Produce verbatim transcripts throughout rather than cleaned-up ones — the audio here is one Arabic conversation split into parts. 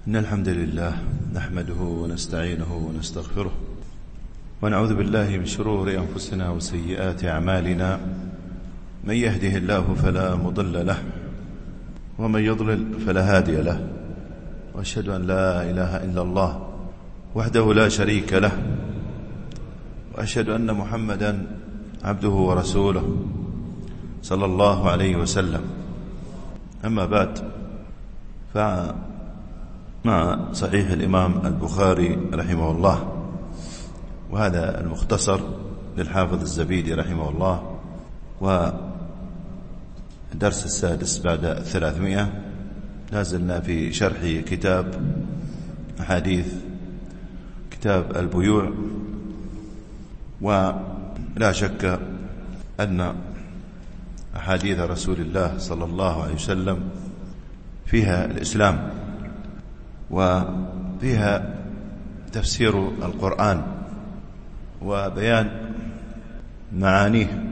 إن الحمد لله نحمده ونستعينه ونستغفره ونعوذ بالله من شرور أنفسنا وسيئات أعمالنا. من يهده الله فلا مضل له ومن يضلل فلا هادي له، وأشهد أن لا إله إلا الله وحده لا شريك له، وأشهد أن محمدا عبده ورسوله صلى الله عليه وسلم. أما بعد، فمع صحيح الإمام البخاري رحمه الله، وهذا المختصر للحافظ الزبيدي رحمه الله، ودرس السادس بعد الثلاثمائة. لازلنا في شرح كتاب أحاديث كتاب البيوع، ولا شك أن أحاديث رسول الله صلى الله عليه وسلم فيها الإسلام، وفيها تفسير القرآن وبيان معانيه،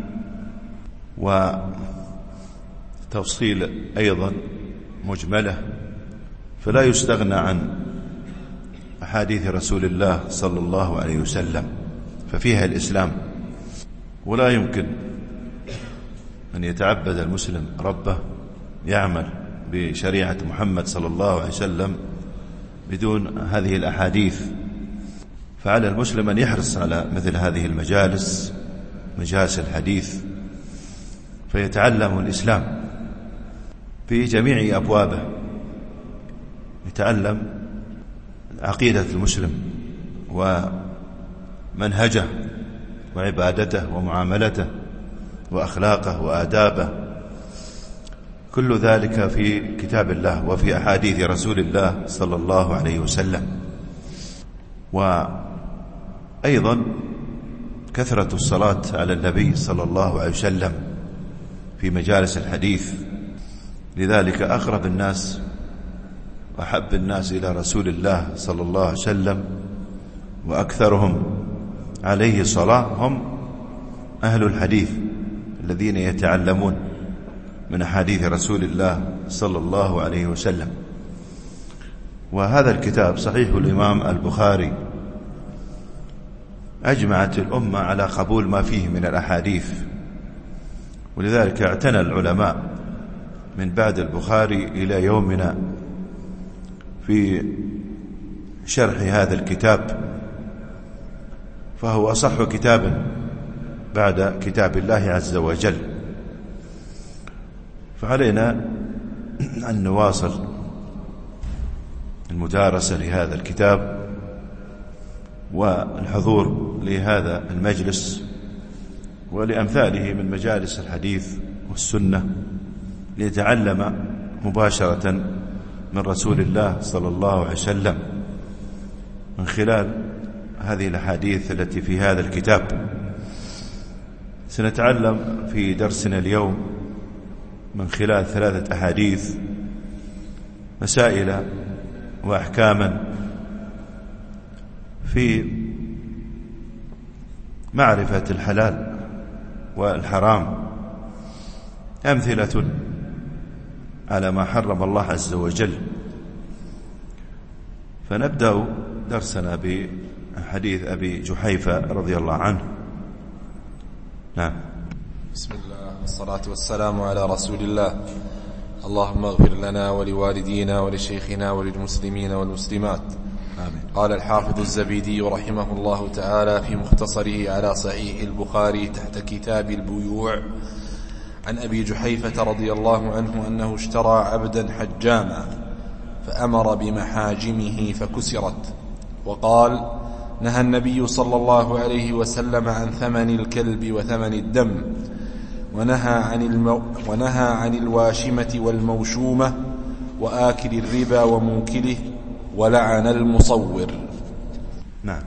وتفصيل أيضا مجملة. فلا يستغنى عن أحاديث رسول الله صلى الله عليه وسلم، ففيها الإسلام، ولا يمكن أن يتعبد المسلم ربه يعمل بشريعة محمد صلى الله عليه وسلم بدون هذه الأحاديث. فعلى المسلم أن يحرص على مثل هذه المجالس، مجالس الحديث، فيتعلم الإسلام في جميع أبوابه، يتعلم عقيدة المسلم ومنهجه وعبادته ومعاملته وأخلاقه وآدابه، كل ذلك في كتاب الله وفي أحاديث رسول الله صلى الله عليه وسلم. وأيضا كثرة الصلاة على النبي صلى الله عليه وسلم في مجالس الحديث. لذلك أقرب الناس وأحب الناس إلى رسول الله صلى الله عليه وسلم وأكثرهم عليه صلاة هم أهل الحديث الذين يتعلمون من أحاديث رسول الله صلى الله عليه وسلم. وهذا الكتاب صحيح الإمام البخاري أجمعت الأمة على قبول ما فيه من الأحاديث، ولذلك اعتنى العلماء من بعد البخاري إلى يومنا في شرح هذا الكتاب، فهو أصح كتاب بعد كتاب الله عز وجل. فعلينا أن نواصل المدارسة لهذا الكتاب والحضور لهذا المجلس ولأمثاله من مجالس الحديث والسنة، ليتعلم مباشرة من رسول الله صلى الله عليه وسلم من خلال هذه الأحاديث التي في هذا الكتاب. سنتعلم في درسنا اليوم من خلال ثلاثة أحاديث مسائل وأحكاما في معرفة الحلال والحرام، أمثلة على ما حرم الله عز وجل. فنبدأ درسنا بحديث أبي جحيفة رضي الله عنه. نعم. بسم الله والصلاة والسلام على رسول الله. اللهم اغفر لنا ولوالدينا ولشيخنا وللمسلمين والمسلمات. آمين. قال الحافظ الزبيدي رحمه الله تعالى في مختصره على صحيح البخاري تحت كتاب البيوع عن أبي جحيفة رضي الله عنه أنه اشترى عبدا حجاما فأمر بمحاجمه فكسرت، وقال: نهى النبي صلى الله عليه وسلم عن ثمن الكلب وثمن الدم، ونهى عن, المو ونهى عن الواشمة والموشومة وآكل الربا وموكله، ولعن المصور. نعم.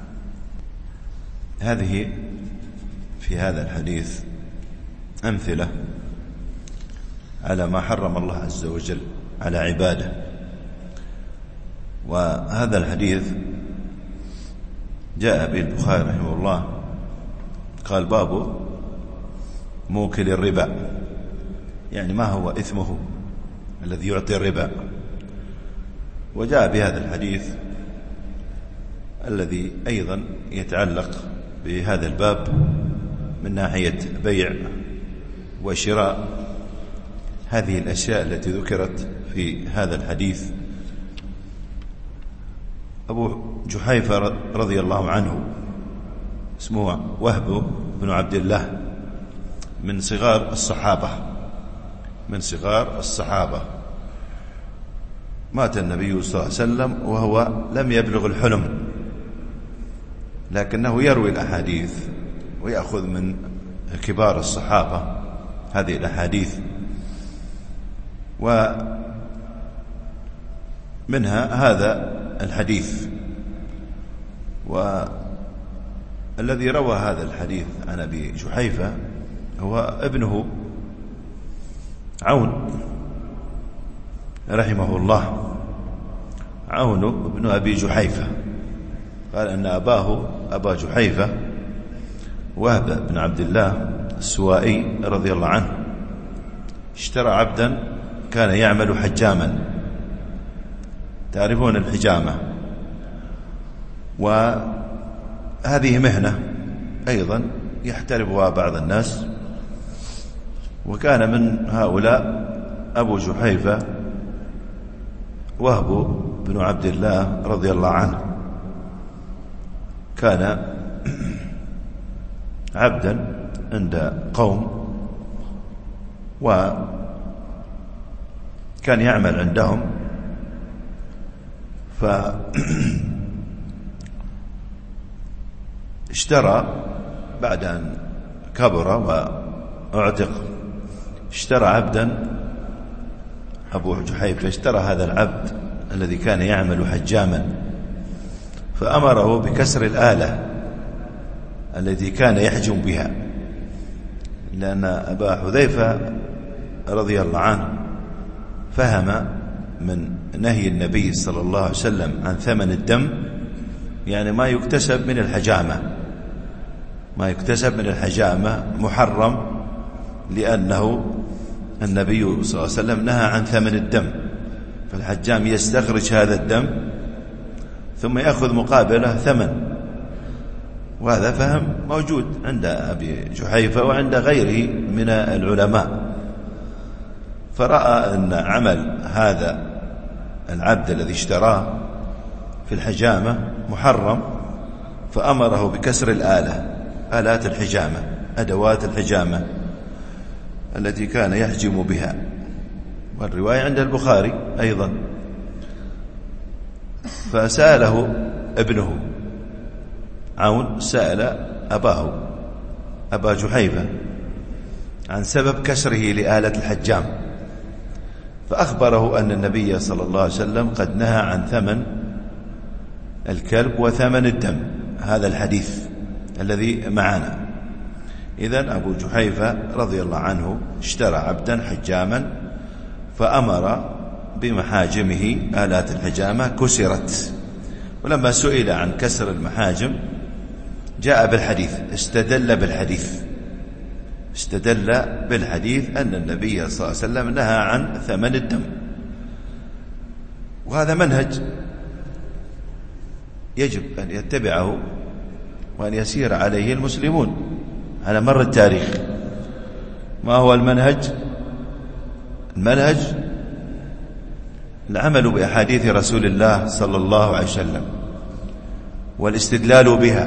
هذه في هذا الحديث أمثلة على ما حرم الله عز وجل على عباده. وهذا الحديث جاء به البخاري رحمه الله، قال: باب موكل الربا، يعني ما هو إثمه الذي يعطي الربا. وجاء بهذا الحديث الذي أيضا يتعلق بهذا الباب من ناحية بيع وشراء هذه الأشياء التي ذكرت في هذا الحديث. أبو جحيفة رضي الله عنه اسمه وهب بن عبد الله، من صغار الصحابة من صغار الصحابة مات النبي صلى الله عليه وسلم وهو لم يبلغ الحلم، لكنه يروي الأحاديث ويأخذ من كبار الصحابة هذه الأحاديث، ومنها هذا الحديث. والذي روى هذا الحديث عن أبي جحيفة هو ابنه عون رحمه الله، عون ابن أبي جحيفة، قال أن أباه أبا جحيفة وهب بن عبد الله السوائي رضي الله عنه اشترى عبدا كان يعمل حجاما، تعرفون الحجامة، وهذه مهنة أيضا يحترفها بعض الناس، وكان من هؤلاء أبو جحيفة وهب بن عبد الله رضي الله عنه، كان عبدا عند قوم وكان يعمل عندهم، فاشترى بعد أن كبر واعتق اشترى عبدا، أبو جحيفة اشترى هذا العبد الذي كان يعمل حجاما، فأمره بكسر الآلة التي كان يحجم بها، لأن أبا حذيفة رضي الله عنه فهم من نهي النبي صلى الله عليه وسلم عن ثمن الدم، يعني ما يكتسب من الحجامة، ما يكتسب من الحجامة محرم، لأنه النبي صلى الله عليه وسلم نهى عن ثمن الدم، فالحجام يستخرج هذا الدم ثم يأخذ مقابله ثمن، وهذا فهم موجود عند أبي جحيفة وعند غيره من العلماء. فرأى أن عمل هذا العبد الذي اشتراه في الحجامة محرم، فأمره بكسر الآلة، آلات الحجامة، أدوات الحجامة التي كان يحجم بها. والرواية عند البخاري أيضا. فسأله ابنه عون، سأل أباه أبا جحيفة عن سبب كسره لآلة الحجام، فأخبره أن النبي صلى الله عليه وسلم قد نهى عن ثمن الكلب وثمن الدم، هذا الحديث الذي معنا. إذن أبو جحيفة رضي الله عنه اشترى عبدا حجاما، فأمر بمحاجمه، آلات الحجامة كسرت، ولما سئل عن كسر المحاجم جاء بالحديث، استدل بالحديث استدل بالحديث أن النبي صلى الله عليه وسلم نهى عن ثمن الدم. وهذا منهج يجب أن يتبعه وأن يسير عليه المسلمون على مر التاريخ. ما هو المنهج؟ المنهج العمل بأحاديث رسول الله صلى الله عليه وسلم والاستدلال بها،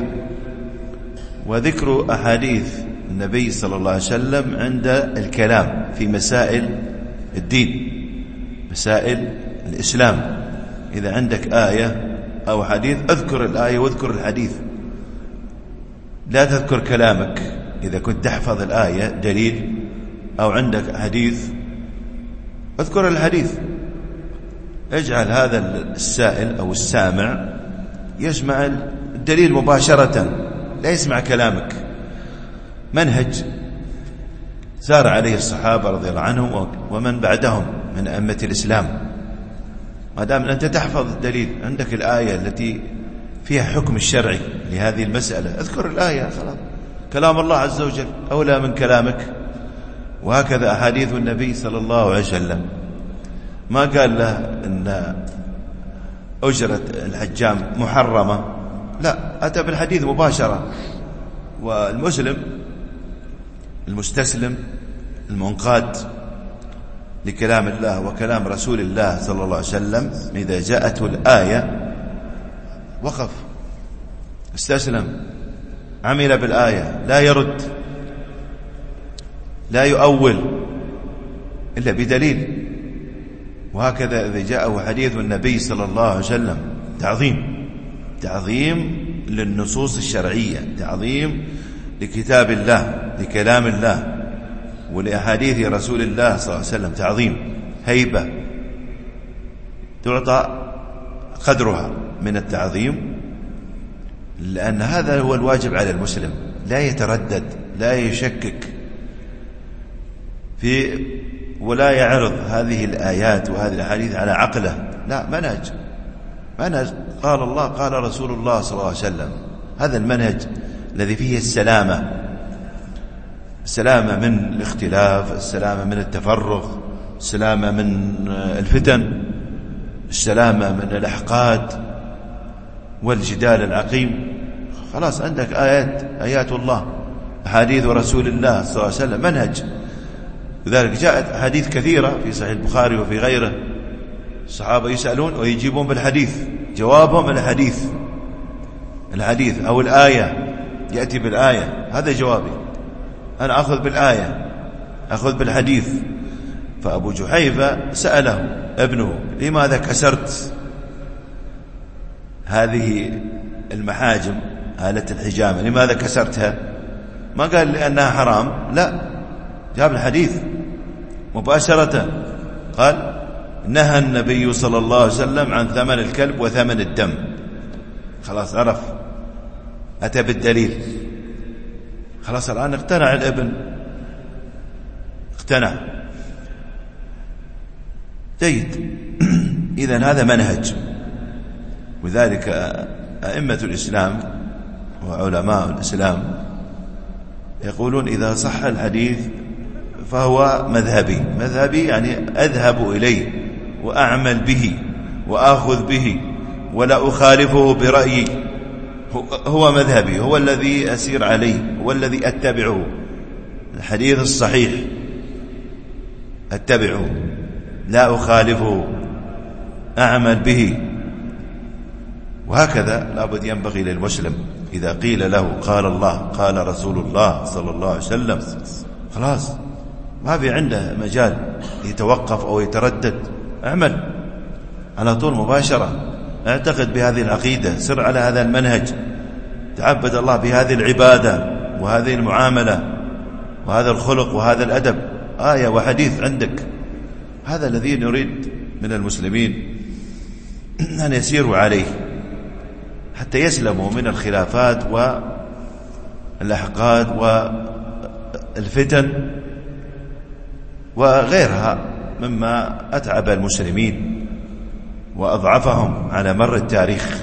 وذكر أحاديث النبي صلى الله عليه وسلم عند الكلام في مسائل الدين، مسائل الإسلام. إذا عندك آية أو حديث اذكر الآية واذكر الحديث، لا تذكر كلامك. إذا كنت تحفظ الآية دليل أو عندك حديث اذكر الحديث، اجعل هذا السائل أو السامع يسمع الدليل مباشرة، لا يسمع كلامك. منهج سار عليه الصحابة رضي الله عنهم ومن بعدهم من أئمة الإسلام. ما دام أنت تحفظ الدليل، عندك الآية التي فيها حكم الشرعي لهذه المسألة، اذكر الآية، خلاص. كلام الله عز وجل أولى من كلامك، وهكذا أحاديث النبي صلى الله عليه وسلم. ما قال له إن أجرة الحجام محرمة، لا، أتى بالحديث مباشرة. والمسلم المستسلم المنقاد لكلام الله وكلام رسول الله صلى الله عليه وسلم إذا جاءته الآية وقف، استسلم، عمل بالآية، لا يرد، لا يؤول إلا بدليل. وهكذا إذا جاءه حديث النبي صلى الله عليه وسلم تعظيم تعظيم للنصوص الشرعية، تعظيم لكتاب الله، لكلام الله، ولأحاديث رسول الله صلى الله عليه وسلم تعظيم، هيبة تعطى قدرها من التعظيم، لأن هذا هو الواجب على المسلم، لا يتردد، لا يشكك في ولا يعرض هذه الآيات وهذه الأحاديث على عقله، لا، منهج منهج قال الله قال رسول الله صلى الله عليه وسلم. هذا المنهج الذي فيه السلامة، السلامة من الاختلاف، السلامة من التفرق، السلامة من الفتن، السلامة من الأحقاد والجدال العقيم. خلاص عندك آيات آيات الله، أحاديث رسول الله صلى الله عليه وسلم، منهج. لذلك جاءت حديث كثيرة في صحيح البخاري وفي غيره، الصحابة يسألون ويجيبون بالحديث، جوابهم الحديث الحديث أو الآية، يأتي بالآية، هذا جوابي، أنا أخذ بالآية، أخذ بالحديث. فأبو جحيفة سأله ابنه: لماذا كسرت هذه المحاجم، آلة الحجامة، لماذا كسرتها؟ ما قال لأنها حرام، لا، جاب الحديث مباشرة، قال: نهى النبي صلى الله عليه وسلم عن ثمن الكلب وثمن الدم. خلاص عرف، أتى بالدليل، خلاص الآن اقتنع الابن، اقتنع. جيد. إذن هذا منهج. وذلك أئمة الإسلام وعلماء الإسلام يقولون إذا صح الحديث فهو مذهبي. مذهبي يعني أذهب إليه وأعمل به وآخذ به ولا أخالفه برأيي، هو مذهبي، هو الذي أسير عليه، هو الذي أتبعه. الحديث الصحيح أتبعه، لا أخالفه، أعمل به. وهكذا لابد ينبغي للمسلم إذا قيل له قال الله قال رسول الله صلى الله عليه وسلم، خلاص ما في عنده مجال يتوقف أو يتردد، اعمل على طول مباشرة، اعتقد بهذه العقيدة، سر على هذا المنهج، تعبد الله بهذه العبادة وهذه المعاملة وهذا الخلق وهذا الأدب، آية وحديث عندك. هذا الذي نريد من المسلمين أن يسيروا عليه حتى يسلموا من الخلافات والأحقاد والفتن وغيرها مما أتعب المسلمين وأضعفهم على مر التاريخ.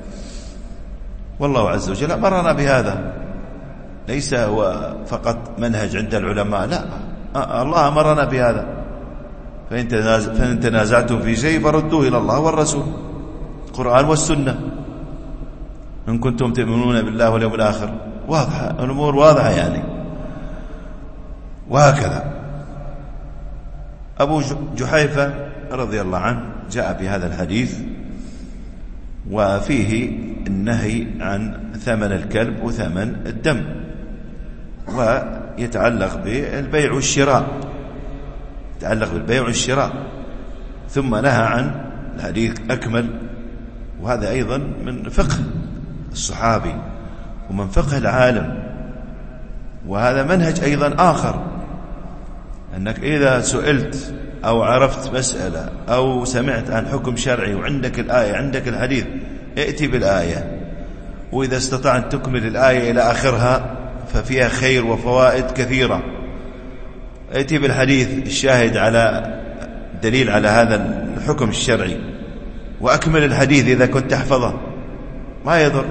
والله عز وجل أمرنا بهذا، ليس هو فقط منهج عند العلماء، لا، الله أمرنا بهذا. فإن تنازعتم في شيء فردوه إلى الله والرسول، القرآن والسنة، إن كنتم تؤمنون بالله واليوم الآخر. واضحة الأمور، واضحة يعني. وهكذا أبو جحيفة رضي الله عنه جاء بهذا الحديث وفيه النهي عن ثمن الكلب وثمن الدم، ويتعلق بالبيع والشراء، يتعلق بالبيع والشراء. ثم نهى عن الحديث أكمل، وهذا أيضا من فقه الصحابي ومن فقه العالم، وهذا منهج أيضا آخر، أنك إذا سئلت أو عرفت مسألة أو سمعت عن حكم شرعي وعندك الآية عندك الحديث، ائتي بالآية، وإذا استطعت تكمل الآية إلى آخرها ففيها خير وفوائد كثيرة. ائتي بالحديث الشاهد على دليل على هذا الحكم الشرعي، وأكمل الحديث إذا كنت تحفظه، ما يضر.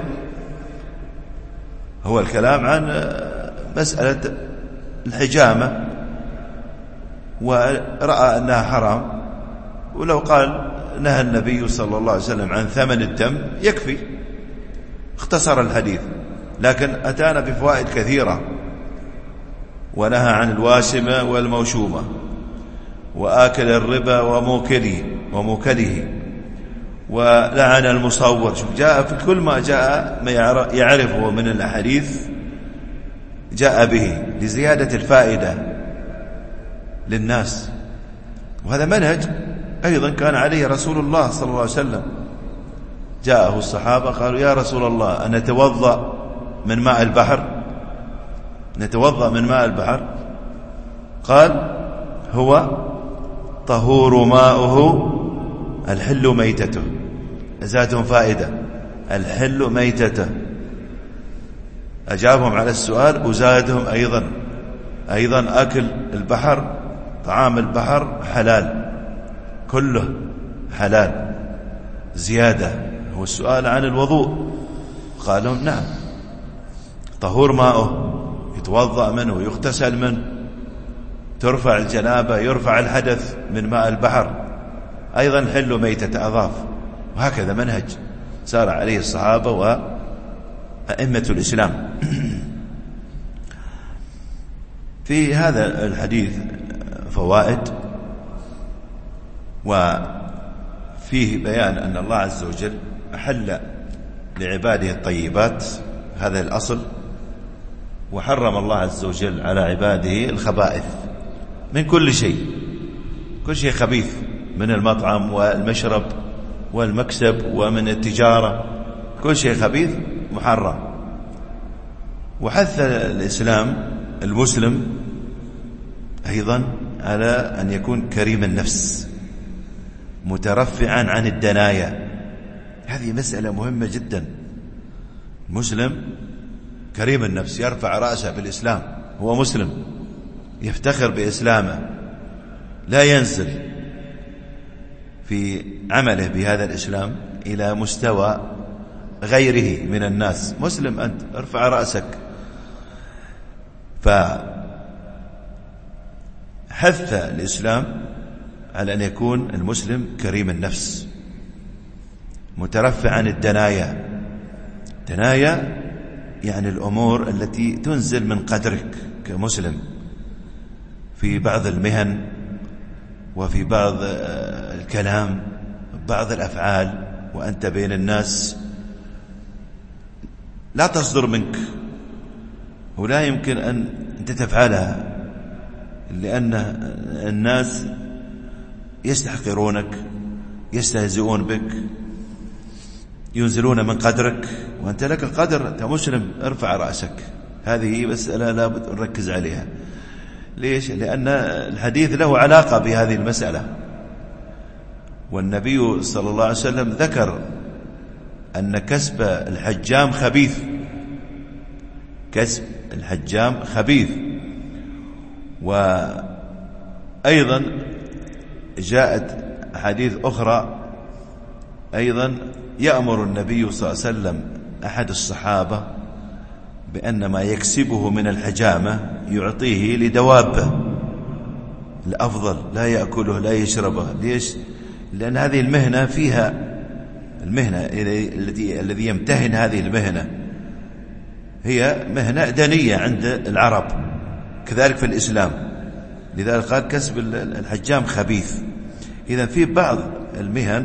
هو الكلام عن مسألة الحجامة ورأى أنها حرام، ولو قال نهى النبي صلى الله عليه وسلم عن ثمن الدم يكفي، اختصر الحديث، لكن أتانا بفوائد كثيرة، ونهى عن الواشمة والموشومة وآكل الربا وموكله وموكله ولعن المصور. شوف، جاء في كل ما جاء ما يعرفه من الأحاديث جاء به لزيادة الفائدة للناس، وهذا منهج أيضا كان عليه رسول الله صلى الله عليه وسلم. جاءه الصحابة قالوا: يا رسول الله، أن نتوضأ من ماء البحر؟ نتوضأ من ماء البحر؟ قال: هو طهور ماؤه الحل ميتته. زادهم فائدة: الحل ميتته. أجابهم على السؤال وزادهم أيضا أيضا أكل البحر، طعام البحر حلال، كله حلال. زيادة هو السؤال عن الوضوء، قالوا: نعم، طهور ماؤه، يتوضأ منه ويغتسل منه، ترفع الجنابة، يرفع الحدث من ماء البحر، أيضا حل ميتة، أضاف. وهكذا منهج سار عليه الصحابة وأئمة الإسلام. في هذا الحديث فوائد، وفيه بيان أن الله عز وجل أحل لعباده الطيبات، هذا الأصل، وحرم الله عز وجل على عباده الخبائث من كل شيء، كل شيء خبيث، من المطعم والمشرب والمكسب ومن التجارة، كل شيء خبيث محرم. وحث الإسلام المسلم أيضا على أن يكون كريم النفس مترفعا عن الدنايا. هذه مسألة مهمة جدا. مسلم كريم النفس، يرفع رأسه بالإسلام، هو مسلم، يفتخر بإسلامه، لا ينزل في عمله بهذا الإسلام إلى مستوى غيره من الناس. مسلم أنت، ارفع رأسك. فحث الإسلام على أن يكون المسلم كريم النفس مترفع عن الدنايا. دنايا يعني الأمور التي تنزل من قدرك كمسلم في بعض المهن وفي بعض الكلام، بعض الأفعال، وأنت بين الناس لا تصدر منك ولا يمكن أن أنت تفعلها، لأن الناس يستحقرونك، يستهزئون بك، ينزلون من قدرك، وأنت لك القدر، أنت مسلم، ارفع رأسك. هذه مسألة لا بد نركز عليها. ليش؟ لأن الحديث له علاقة بهذه المسألة، والنبي صلى الله عليه وسلم ذكر أن كسب الحجام خبيث، كسب الحجام خبيث. وأيضا جاءت حديث أخرى أيضا يأمر النبي صلى الله عليه وسلم أحد الصحابة بأن ما يكسبه من الحجامة يعطيه لدوابه الأفضل، لا يأكله لا يشربه. ليش؟ لأن هذه المهنة فيها المهنة الذي الذي يمتهن هذه المهنة هي مهنة دنية عند العرب، كذلك في الإسلام. لذلك قال كسب الحجام خبيث. إذا في بعض المهن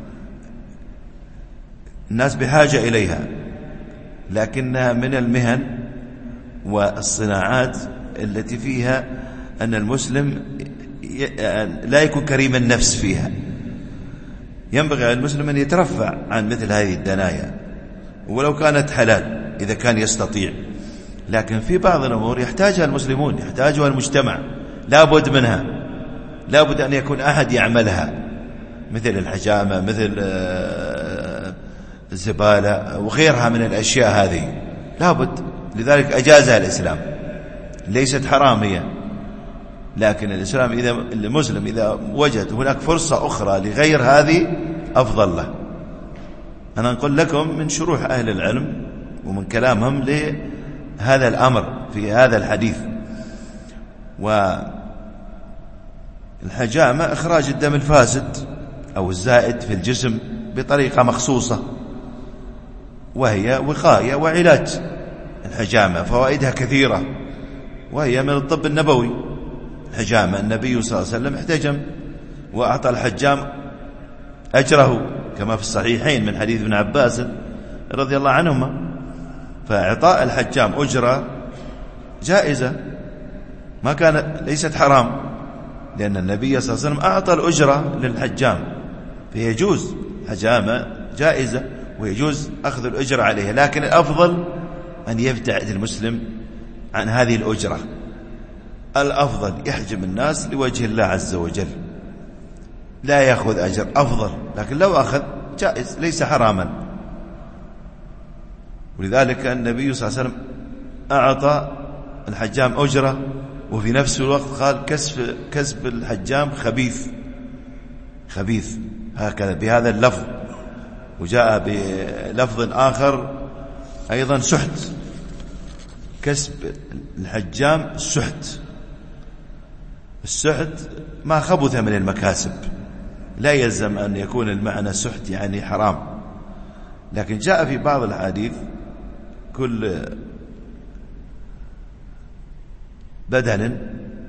الناس بحاجة إليها، لكنها من المهن والصناعات التي فيها أن المسلم لا يكون كريم النفس فيها. ينبغي على المسلم أن يترفع عن مثل هذه الدنايا ولو كانت حلال إذا كان يستطيع، لكن في بعض الأمور يحتاجها المسلمون، يحتاجها المجتمع، لا بد منها، لا بد أن يكون أحد يعملها، مثل الحجامة، مثل الزبالة وغيرها من الأشياء هذه، لا بد. لذلك أجازها الإسلام، ليست حرامية، لكن الإسلام إذا المسلم إذا وجد هناك فرصة أخرى لغير هذه أفضل له. أنا أقول لكم من شروح أهل العلم ومن كلامهم لهذا الأمر في هذا الحديث. والحجامة إخراج الدم الفاسد أو الزائد في الجسم بطريقة مخصوصة، وهي وقاية وعلاج. الحجامة فوائدها كثيرة، وهي من الطب النبوي. الحجامة النبي صلى الله عليه وسلم احتجم وأعطى الحجام أجره كما في الصحيحين من حديث ابن عباس رضي الله عنهما. فإعطاء الحجام أجرة جائزة، ما كان ليست حرام، لأن النبي صلى الله عليه وسلم أعطى الأجرة للحجام، فيجوز حجامة جائزة ويجوز أخذ الأجرة عليها. لكن الأفضل أن يبتعد المسلم عن هذه الأجرة. الأفضل يحجم الناس لوجه الله عز وجل، لا يأخذ أجر، أفضل. لكن لو أخذ جائز ليس حراما. ولذلك النبي صلى الله عليه وسلم أعطى الحجام أجرة، وفي نفس الوقت قال كسب, كسب الحجام خبيث خبيث هكذا بهذا اللفظ. وجاء بلفظ آخر أيضا سحت، كسب الحجام السحت. السحت ما خبث من المكاسب، لا يلزم أن يكون المعنى سحت يعني حرام. لكن جاء في بعض الحديث كل بدن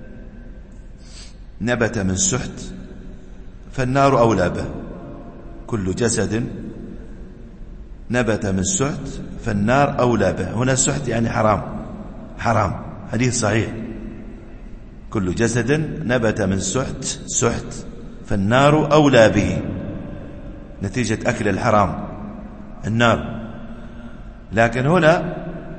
نبت من سحت فالنار أولى به. كل جسد نبت من سحت فالنار أولى به. هنا السحت يعني حرام، حرام، حديث صحيح. كل جسد نبت من سحت سحت فالنار أولى به، نتيجة أكل الحرام النار. لكن هنا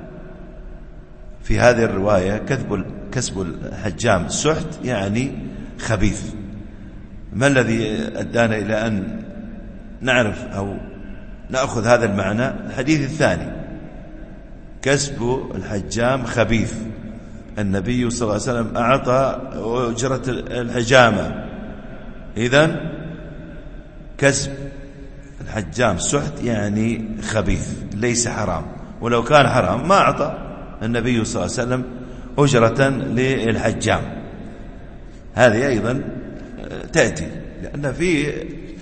في هذه الرواية كسب كسب الحجام السحت يعني خبيث. ما الذي أدانا إلى أن نعرف أو نأخذ هذا المعنى؟ الحديث الثاني، كسب الحجام خبيث. النبي صلى الله عليه وسلم أعطى أجرة الحجامة، إذن كسب الحجام سحت يعني خبيث ليس حرام. ولو كان حرام ما أعطى النبي صلى الله عليه وسلم أجرة للحجام. هذه أيضا تأتي، لأن في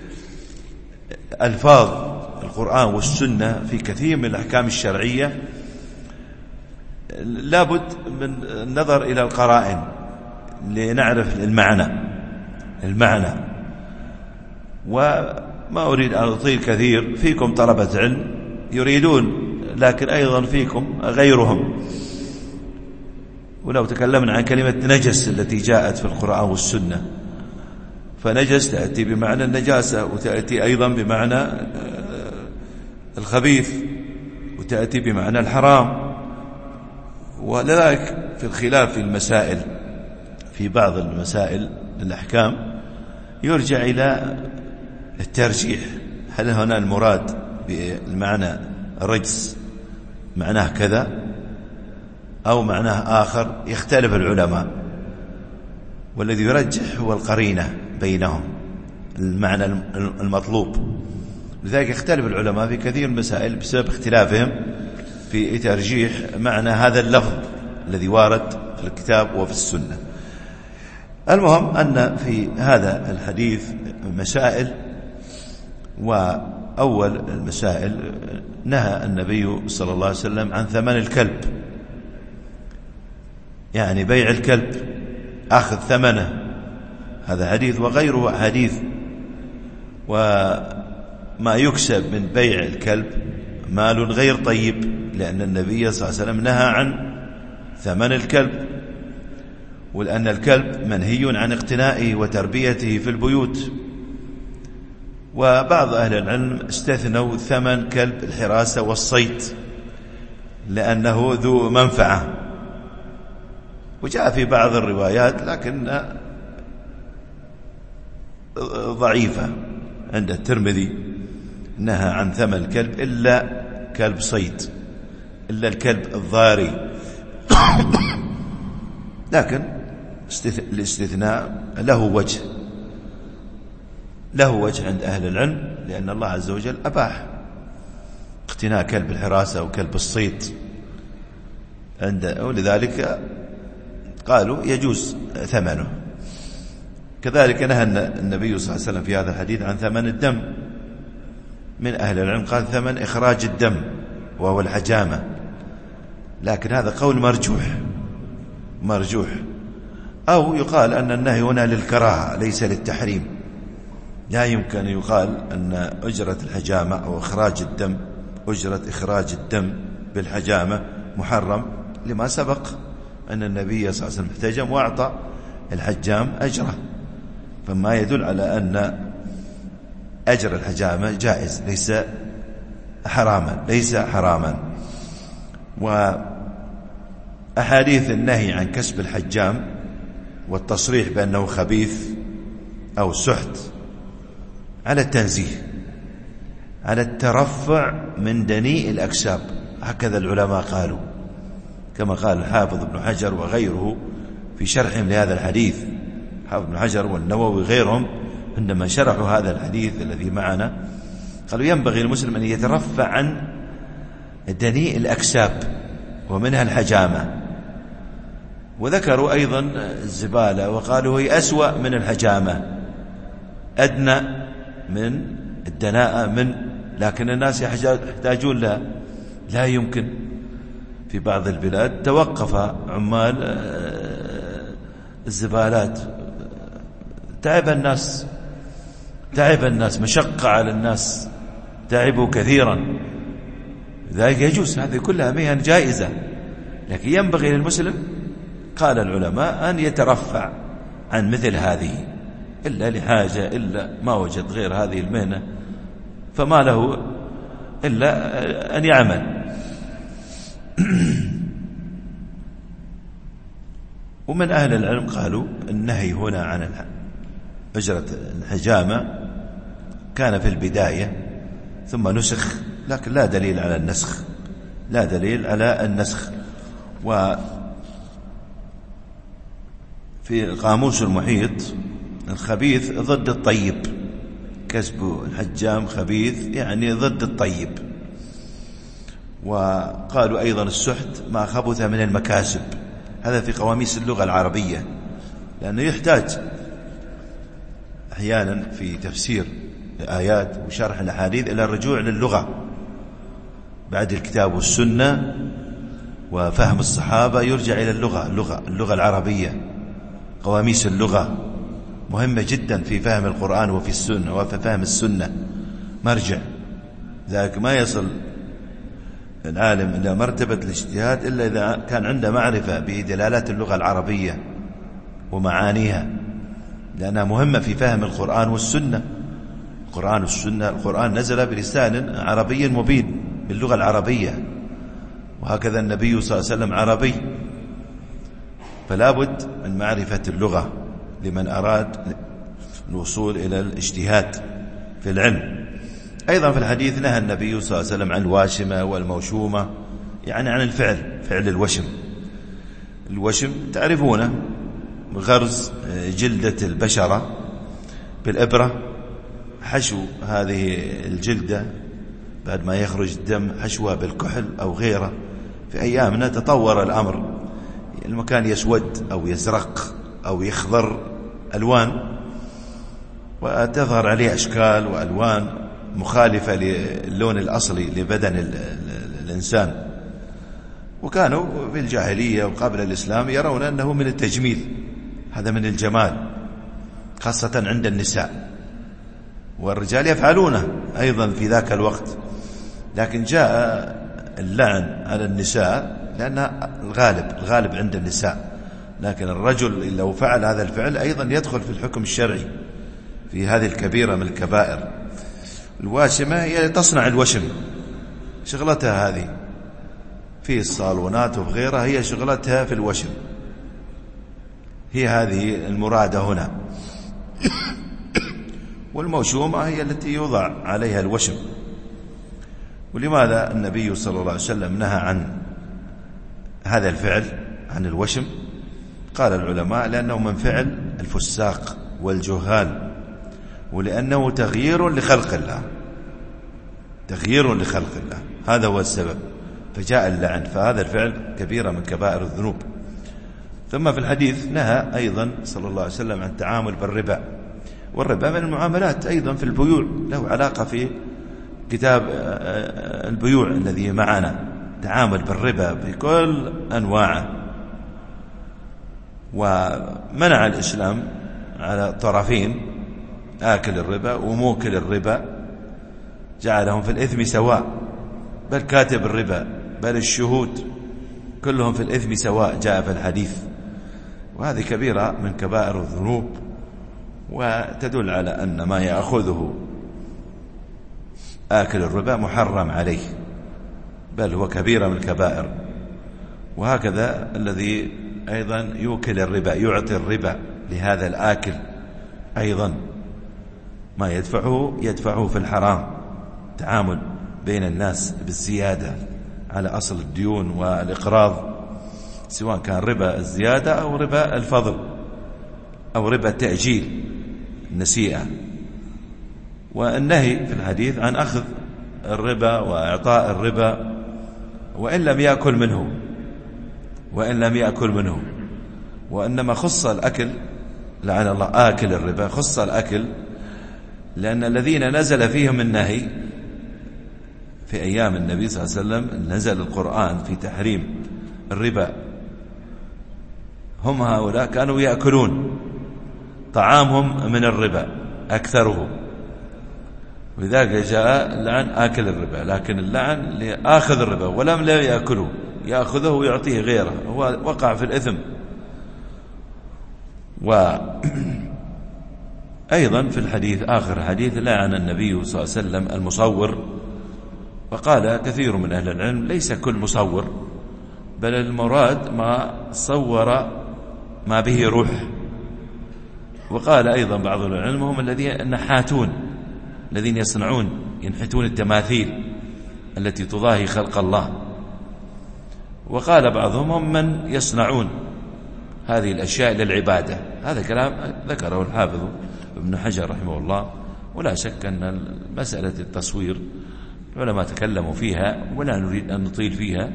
ألفاظ القرآن والسنة في كثير من الأحكام الشرعية لابد من النظر إلى القرائن لنعرف المعنى المعنى وما أريد أن أطيل كثير. فيكم طلبة علم يريدون، لكن أيضا فيكم غيرهم. ولو تكلمنا عن كلمة نجس التي جاءت في القرآن والسنة، فنجس تأتي بمعنى النجاسة، وتأتي أيضا بمعنى الخبيث، وتأتي بمعنى الحرام. ولذلك في الخلاف في المسائل، في بعض المسائل الأحكام يرجع إلى الترجيح. هل هنا المراد بالمعنى رجس معناه كذا أو معناه آخر؟ يختلف العلماء، والذي يرجح هو القرينة بينهم، المعنى المطلوب. لذلك يختلف العلماء في كثير من المسائل بسبب اختلافهم في ترجيح معنى هذا اللفظ الذي وارد في الكتاب وفي السنة. المهم أن في هذا الحديث مسائل، وأول المسائل نهى النبي صلى الله عليه وسلم عن ثمن الكلب، يعني بيع الكلب، أخذ ثمنه. هذا حديث وغيره حديث. وما يكسب من بيع الكلب مال غير طيب، لأن النبي صلى الله عليه وسلم نهى عن ثمن الكلب، ولأن الكلب منهي عن اقتنائه وتربيته في البيوت. وبعض أهل العلم استثنوا ثمن كلب الحراسة والصيد لأنه ذو منفعة، وجاء في بعض الروايات لكن ضعيفة عند الترمذي نهى عن ثمن الكلب إلا كلب صيد، إلا الكلب الضاري. لكن الاستثناء له وجه له وجه عند أهل العلم، لأن الله عز وجل أباح اقتناء كلب الحراسة وكلب الصيد عند، ولذلك قالوا يجوز ثمنه. كذلك نهى النبي صلى الله عليه وسلم في هذا الحديث عن ثمن الدم. من أهل العلم قال ثمن إخراج الدم وهو الحجامة، لكن هذا قول مرجوح مرجوح أو يقال أن النهي هنا للكراهة ليس للتحريم. لا يمكن أن يقال أن أجرة الحجامة أو إخراج الدم أجرة إخراج الدم بالحجامة محرم، لما سبق أن النبي صلى الله عليه وسلم احتجم وأعطى الحجام أجره، فما يدل على أن أجر الحجامة جائز ليس حراما ليس حراما. وأحاديث النهي عن كسب الحجام والتصريح بأنه خبيث أو سحت على التنزيه، على الترفع من دنيء الأكساب، هكذا العلماء قالوا، كما قال الحافظ ابن حجر وغيره في شرحهم لهذا الحديث. حافظ ابن حجر والنووي غيرهم عندما شرحوا هذا الحديث الذي معنا قالوا ينبغي المسلم أن يترفع عن دنيء الأكساب ومنها الحجامة. وذكروا أيضا الزبالة وقالوا هي أسوأ من الحجامة، أدنى من الدناءة من، لكن الناس يحتاجون لها. لا يمكن في بعض البلاد توقف عمال الزبالات، تعب الناس تعب الناس مشقة على الناس، تعبوا كثيرا، لذلك يجوز هذه كلها مهن جائزة، لكن ينبغي للمسلم قال العلماء أن يترفع عن مثل هذه، إلا لحاجة إلا ما وجد غير هذه المهنة فما له إلا أن يعمل. ومن أهل العلم قالوا النهي هنا عن أجرة الحجامة كان في البداية ثم نسخ، لكن لا دليل على النسخ لا دليل على النسخ. وفي قاموس المحيط الخبيث ضد الطيب، كسب الحجام خبيث يعني ضد الطيب. وقالوا أيضا السحت ما خبث من المكاسب، هذا في قواميس اللغة العربية، لأنه يحتاج أحيانا في تفسير الآيات وشرح الأحاديث إلى الرجوع للغة بعد الكتاب والسنة وفهم الصحابة، يرجع إلى اللغة اللغة, اللغة العربية. قواميس اللغة مهمة جدا في فهم القرآن وفي السنة وفي فهم السنة مرجع، ذلك ما يصل العالم إلى مرتبة الاجتهاد إلا إذا كان عنده معرفة بدلالات اللغة العربية ومعانيها، لأنها مهمة في فهم القرآن والسنة. القرآن والسنة، القرآن نزل بلسان عربي مبين باللغة العربية، وهكذا النبي صلى الله عليه وسلم عربي، فلا بد من معرفة اللغة لمن أراد الوصول إلى الاجتهاد في العلم. أيضا في الحديث نهى النبي صلى الله عليه وسلم عن الواشمة والموشومة، يعني عن الفعل فعل الوشم. الوشم تعرفونه غرز جلدة البشرة بالإبرة، حشو هذه الجلدة بعد ما يخرج الدم حشوها بالكحل أو غيره. في أيامنا تطور الأمر، المكان يسود أو يزرق أو يخضر ألوان، وتظهر عليه أشكال وألوان مخالفة للون الأصلي لبدن الإنسان. وكانوا في الجاهلية وقبل الإسلام يرون أنه من التجميل، هذا من الجمال، خاصة عند النساء، والرجال يفعلونه أيضا في ذاك الوقت. لكن جاء اللعن على النساء لأن الغالب الغالب عند النساء، لكن الرجل لو فعل هذا الفعل أيضا يدخل في الحكم الشرعي في هذه الكبيرة من الكبائر. الواشمة هي تصنع الوشم، شغلتها هذه في الصالونات وغيرها، هي شغلتها في الوشم، هي هذه المرادة هنا. والموشومة هي التي يوضع عليها الوشم. ولماذا النبي صلى الله عليه وسلم نهى عن هذا الفعل عن الوشم؟ قال العلماء لأنه من فعل الفساق والجهال، ولأنه تغيير لخلق الله تغيير لخلق الله هذا هو السبب، فجاء اللعن. فهذا الفعل كبيرة من كبائر الذنوب. ثم في الحديث نهى أيضا صلى الله عليه وسلم عن التعامل بالربا، والربا من المعاملات أيضا في البيوع، له علاقة في كتاب البيوع الذي معنا، تعامل بالربا بكل أنواعه. ومنع الإسلام على طرفين، آكل الربا وموكل الربا، جعلهم في الإثم سواء، بل كاتب الربا بل الشهود كلهم في الإثم سواء، جاء في الحديث. وهذه كبيرة من كبائر الذنوب، وتدل على أن ما يأخذه آكل الربا محرم عليه، بل هو كبيرة من الكبائر. وهكذا الذي أيضا يوكل الربا، يعطي الربا لهذا الآكل أيضا، ما يدفعه يدفعه في الحرام، تعامل بين الناس بالزيادة على أصل الديون والإقراض، سواء كان ربا الزيادة أو ربا الفضل أو ربا التأجيل النسيئة. والنهي في الحديث عن أخذ الربا وإعطاء الربا وإن لم يأكل منه وإن لم يأكل منه وإنما خص الأكل، لعن الله آكل الربا، خص الأكل لأن الذين نزل فيهم النهي في أيام النبي صلى الله عليه وسلم، نزل القرآن في تحريم الربا، هم هؤلاء كانوا يأكلون طعامهم من الربا أكثره، ولذلك جاء اللعن آكل الربا. لكن اللعن لآخذ الربا ولم لا يأكله، يأخذه ويعطيه غيره، هو وقع في الإثم. وأيضا في الحديث آخر حديث لعن النبي صلى الله عليه وسلم المصور، وقال كثير من أهل العلم ليس كل مصور، بل المراد ما صور ما به روح. وقال أيضا بعض العلم هم الذين النحاتون، الذين يصنعون ينحتون التماثيل التي تضاهي خلق الله. وقال بعضهم هم من يصنعون هذه الأشياء للعبادة. هذا كلام ذكره الحافظ ابن حجر رحمه الله. ولا شك أن مسألة التصوير العلماء تكلموا فيها ولا نريد أن نطيل فيها،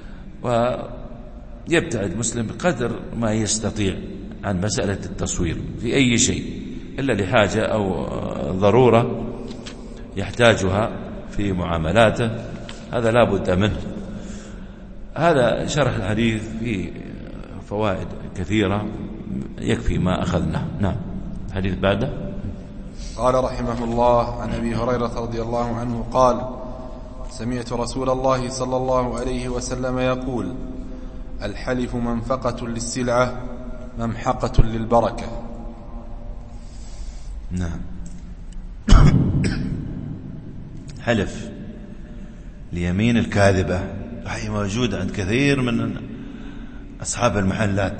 ويبتعد مسلم بقدر ما يستطيع عن مسألة التصوير في أي شيء إلا لحاجة أو ضرورة يحتاجها في معاملاته، هذا لا بد منه. هذا شرح الحديث فيه فوائد كثيرة، يكفي ما أخذنا. نعم، حديث بعده. قال رحمه الله عن أبي هريرة رضي الله عنه قال: سمعت رسول الله صلى الله عليه وسلم يقول: الحلف منفقة للسلعة ممحقة للبركة. نعم. حلف اليمين الكاذبة هي موجودة عند كثير من أصحاب المحلات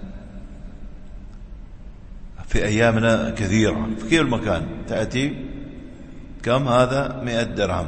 في أيامنا كثيرة في كل مكان. تأتي كم هذا؟ مئة درهم،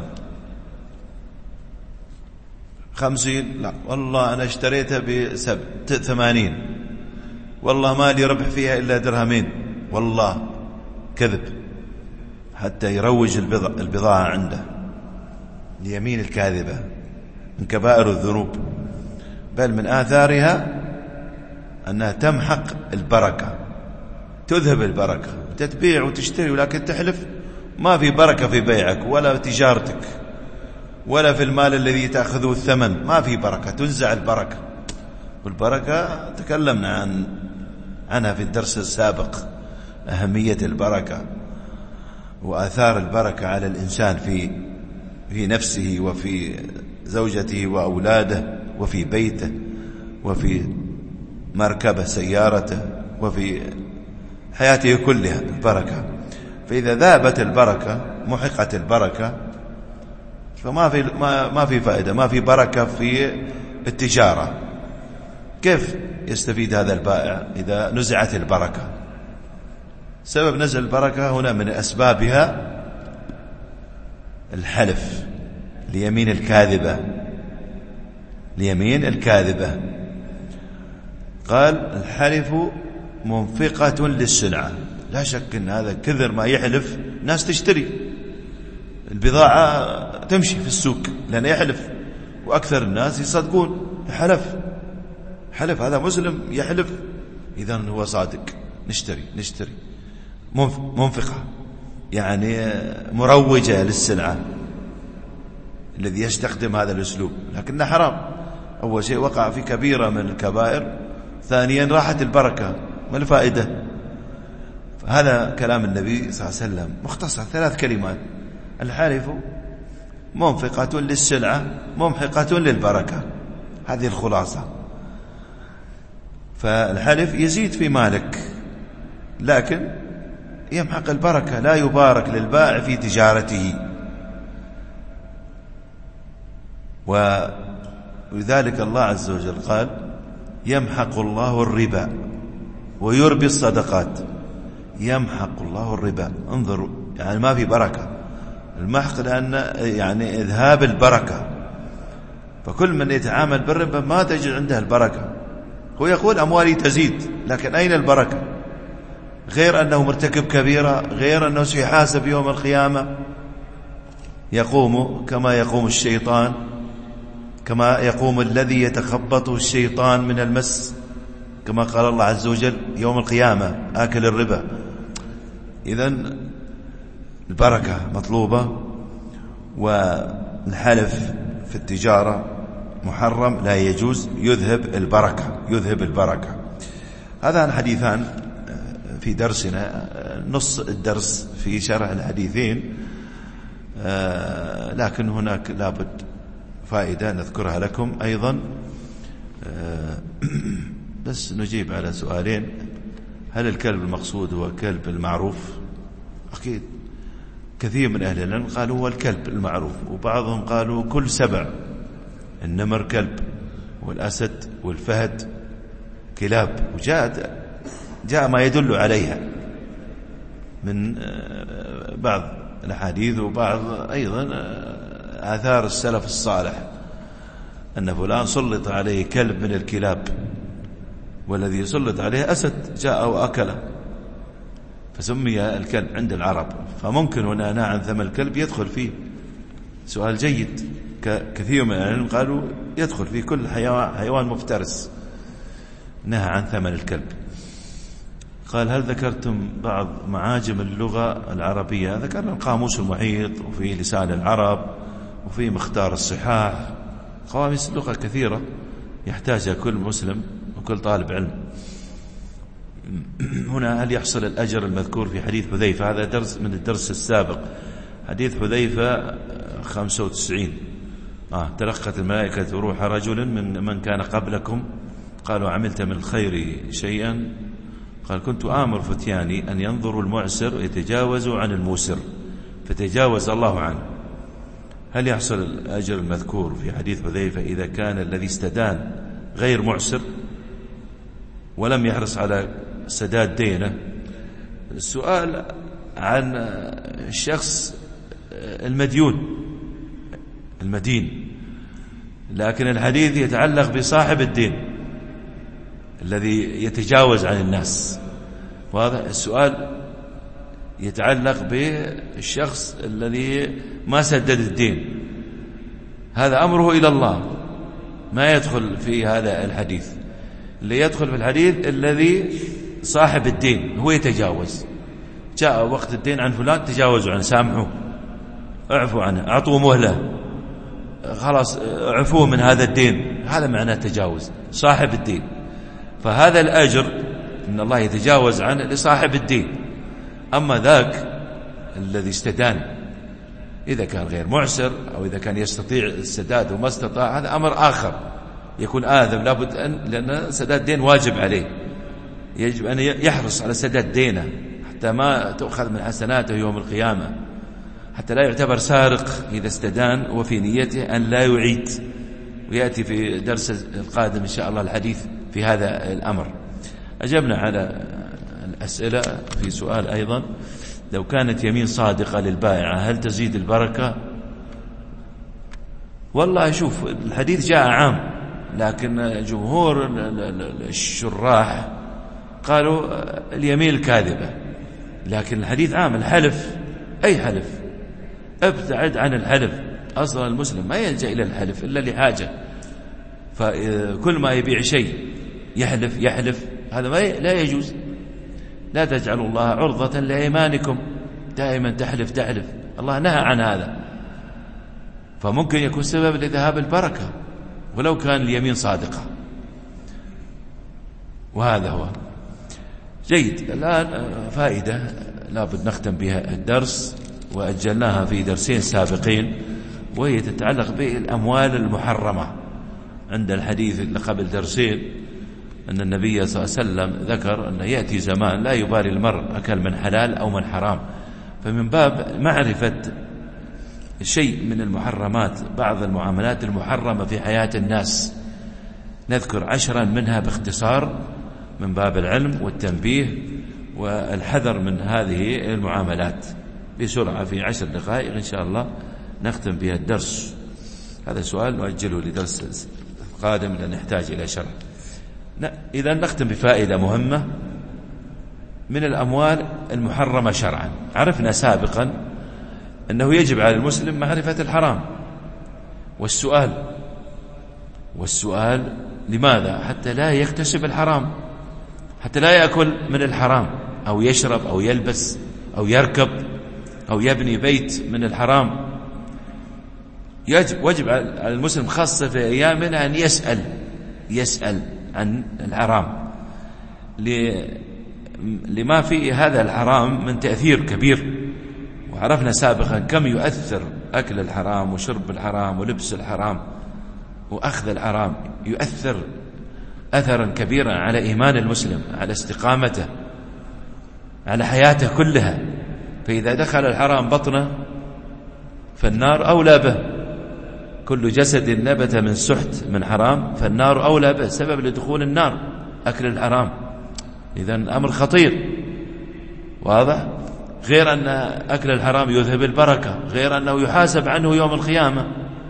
خمسين، لا والله أنا اشتريتها بسبع ثمانين، والله ما لي ربح فيها إلا درهمين، والله كذب، حتى يروج البضاعة عنده. اليمين الكاذبة من كبائر الذنوب، بل من آثارها أنها تمحق البركة، تذهب البركة. تتبيع وتشتري ولكن تحلف ما في بركة في بيعك ولا تجارتك ولا في المال الذي تأخذه الثمن، ما في بركة، تنزع البركة. والبركة تكلمنا عن عنها في الدرس السابق، أهمية البركة وآثار البركة على الإنسان في في نفسه وفي زوجته وأولاده وفي بيته وفي مركبة سيارته وفي حياته كلها البركة. فإذا ذابت البركة، محقت البركة، فما في ما ما في فائدة، ما في بركة في التجارة. كيف يستفيد هذا البائع إذا نزعت البركة؟ سبب نزع البركة هنا من أسبابها الحلف، اليمين الكاذبة، اليمين الكاذبة. قال: الحلف منفقة للسلعة. لا شك أن هذا كثر ما يحلف ناس تشتري البضاعة تمشي في السوق لأنه يحلف، وأكثر الناس يصدقون. حلف حلف هذا مسلم يحلف إذا هو صادق، نشتري نشتري منفقة يعني مروجة للسلعة الذي يستخدم هذا الأسلوب، لكنه حرام. أول شيء وقع في كبيرة من الكبائر، ثانيا راحت البركة، ما الفائدة؟ هذا كلام النبي صلى الله عليه وسلم مختصر ثلاث كلمات: الحلف منفقة للسلعة ممحقة للبركة. هذه الخلاصة. فالحلف يزيد في مالك لكن يمحق البركة، لا يبارك للبائع في تجارته. ولذلك الله عز وجل قال: يمحق الله الربا ويربي الصدقات. يمحق الله الربا، انظروا، يعني ما في بركة. المحق لأن يعني إذهاب البركة، فكل من يتعامل بالربا ما تجد عنده البركة. هو يقول أموالي تزيد، لكن أين البركة؟ غير أنه مرتكب كبيرة، غير أنه سيحاسب يوم القيامة، يقوم كما يقوم الشيطان، كما يقوم الذي يتخبطه الشيطان من المس، كما قال الله عز وجل يوم القيامة آكل الربا. إذن البركة مطلوبة، والحلف في التجارة محرم لا يجوز، يذهب البركة يذهب البركة. هذان حديثان في درسنا، نص الدرس في شرح الحديثين، لكن هناك لابد فائدة نذكرها لكم أيضا. بس نجيب على سؤالين: هل الكلب المقصود هو كلب المعروف؟ أكيد كثير من أهل العلم قالوا هو الكلب المعروف، وبعضهم قالوا كل سبع، النمر كلب، والأسد والفهد كلاب، وجاء جاء ما يدل عليها من بعض الحديث وبعض أيضا آثار السلف الصالح أن فلان سلط عليه كلب من الكلاب، والذي سلط عليه أسد جاء وأكله، فسمي الكلب عند العرب. فممكن هنا نهى عن ثمن الكلب يدخل فيه، سؤال جيد. كثير من العلم قالوا يدخل فيه كل حيوان, حيوان مفترس، نهى عن ثمن الكلب. قال: هل ذكرتم بعض معاجم اللغة العربية؟ ذكرنا القاموس المحيط، وفي لسان العرب، وفي مختار الصحاح. قواميس اللغة كثيرة يحتاجها كل مسلم وكل طالب علم. هنا: هل يحصل الأجر المذكور في حديث حذيفة؟ هذا درس من الدرس السابق. حديث حذيفة خمسة وتسعين: آه تلقت الملائكة روح رجل من من كان قبلكم، قالوا: عملت من الخير شيئا؟ قال: كنت آمر فتياني أن ينظروا المعسر ويتجاوزوا عن الموسر، فتجاوز الله عنه. هل يحصل الأجر المذكور في حديث حذيفة إذا كان الذي استدان غير معسر ولم يحرص على سداد دينه؟ السؤال عن الشخص المديون المدين، لكن الحديث يتعلق بصاحب الدين الذي يتجاوز عن الناس. وهذا السؤال يتعلق بالشخص الذي ما سدد الدين، هذا أمره إلى الله، ما يدخل في هذا الحديث. اللي يدخل في الحديث الذي صاحب الدين هو يتجاوز، جاء وقت الدين عن فلان تجاوزوا عنه، سامحوه، اعفوا عنه، أعطوه مهلة، خلاص عفوه من هذا الدين، هذا معناه تجاوز صاحب الدين. فهذا الأجر إن الله يتجاوز عنه لصاحب الدين. أما ذاك الذي استدان إذا كان غير معسر أو إذا كان يستطيع السداد وما استطاع، هذا أمر آخر، يكون آثم، لابد أن، لأن سداد دين واجب عليه، يجب أن يحرص على سداد دينه حتى ما تؤخذ من حسناته يوم القيامة، حتى لا يعتبر سارق إذا استدان وفي نيته أن لا يعيد. ويأتي في درس القادم إن شاء الله الحديث في هذا الأمر. أجبنا على الأسئلة. في سؤال أيضا: لو كانت يمين صادقة للبائع هل تزيد البركة؟ والله شوف، الحديث جاء عام، لكن جمهور الشراح قالوا اليمين الكاذبة، لكن الحديث عام. الحلف أي حلف، ابتعد عن الحلف. أصلا المسلم ما يلجأ إلى الحلف إلا لحاجة، فكل ما يبيع شيء يحلف يحلف، هذا ما لا يجوز. لا تجعلوا الله عرضة لأيمانكم، دائما تحلف تحلف، الله نهى عن هذا، فممكن يكون سبب لذهاب البركة ولو كان اليمين صادقة. وهذا هو. جيد. الآن فائدة لابد نختم بها الدرس، وأجلناها في درسين سابقين، وهي تتعلق بالأموال المحرمة. عند الحديث اللي قبل درسين أن النبي صلى الله عليه وسلم ذكر أن يأتي زمان لا يبالي المرء أكل من حلال أو من حرام، فمن باب معرفة شيء من المحرمات، بعض المعاملات المحرمة في حياة الناس، نذكر عشرا منها باختصار من باب العلم والتنبيه والحذر من هذه المعاملات بسرعة في عشر دقائق إن شاء الله نختم بها الدرس. هذا سؤال نؤجله لدرس قادم لأن نحتاج إلى شرح. إذا نختم بفائدة مهمة من الأموال المحرمة شرعا. عرفنا سابقا أنه يجب على المسلم معرفة الحرام والسؤال والسؤال لماذا؟ حتى لا يكتسب الحرام، حتى لا يأكل من الحرام أو يشرب أو يلبس أو يركب أو يبني بيت من الحرام. يجب وجب على المسلم خاصة في أيامنا أن يسأل يسأل عن الحرام لما في هذا الحرام من تأثير كبير. وعرفنا سابقا كم يؤثر أكل الحرام وشرب الحرام ولبس الحرام وأخذ الحرام، يؤثر أثرا كبيرا على إيمان المسلم، على استقامته، على حياته كلها. فإذا دخل الحرام بطنه فالنار أولى به. كل جسد نبت من سحت من حرام فالنار أولى به، سبب لدخول النار أكل الحرام. إذن أمر خطير واضح. غير أن أكل الحرام يذهب البركة، غير أنه يحاسب عنه يوم القيامة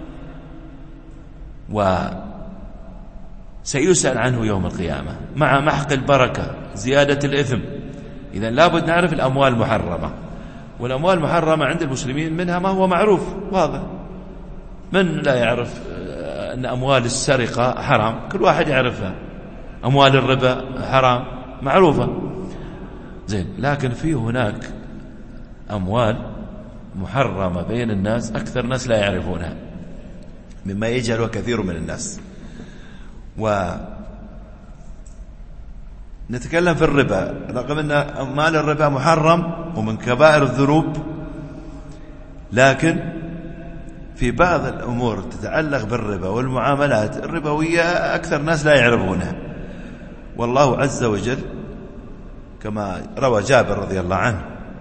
وسيسأل عنه يوم القيامة مع محق البركة، زيادة الإثم. إذن لابد نعرف الأموال المحرمة. والأموال المحرمة عند المسلمين منها ما هو معروف واضح. من لا يعرف أن أموال السرقة حرام؟ كل واحد يعرفها. أموال الربا حرام معروفة زين. لكن في هناك أموال محرمة بين الناس أكثر الناس لا يعرفونها، مما يجهل كثير من الناس. ونتكلم في الربا رغم أن أموال الربا محرم ومن كبائر الذنوب، لكن في بعض الأمور تتعلق بالربا والمعاملات الربوية أكثر الناس لا يعرفونها. والله عز وجل كما روى جابر رضي الله عنه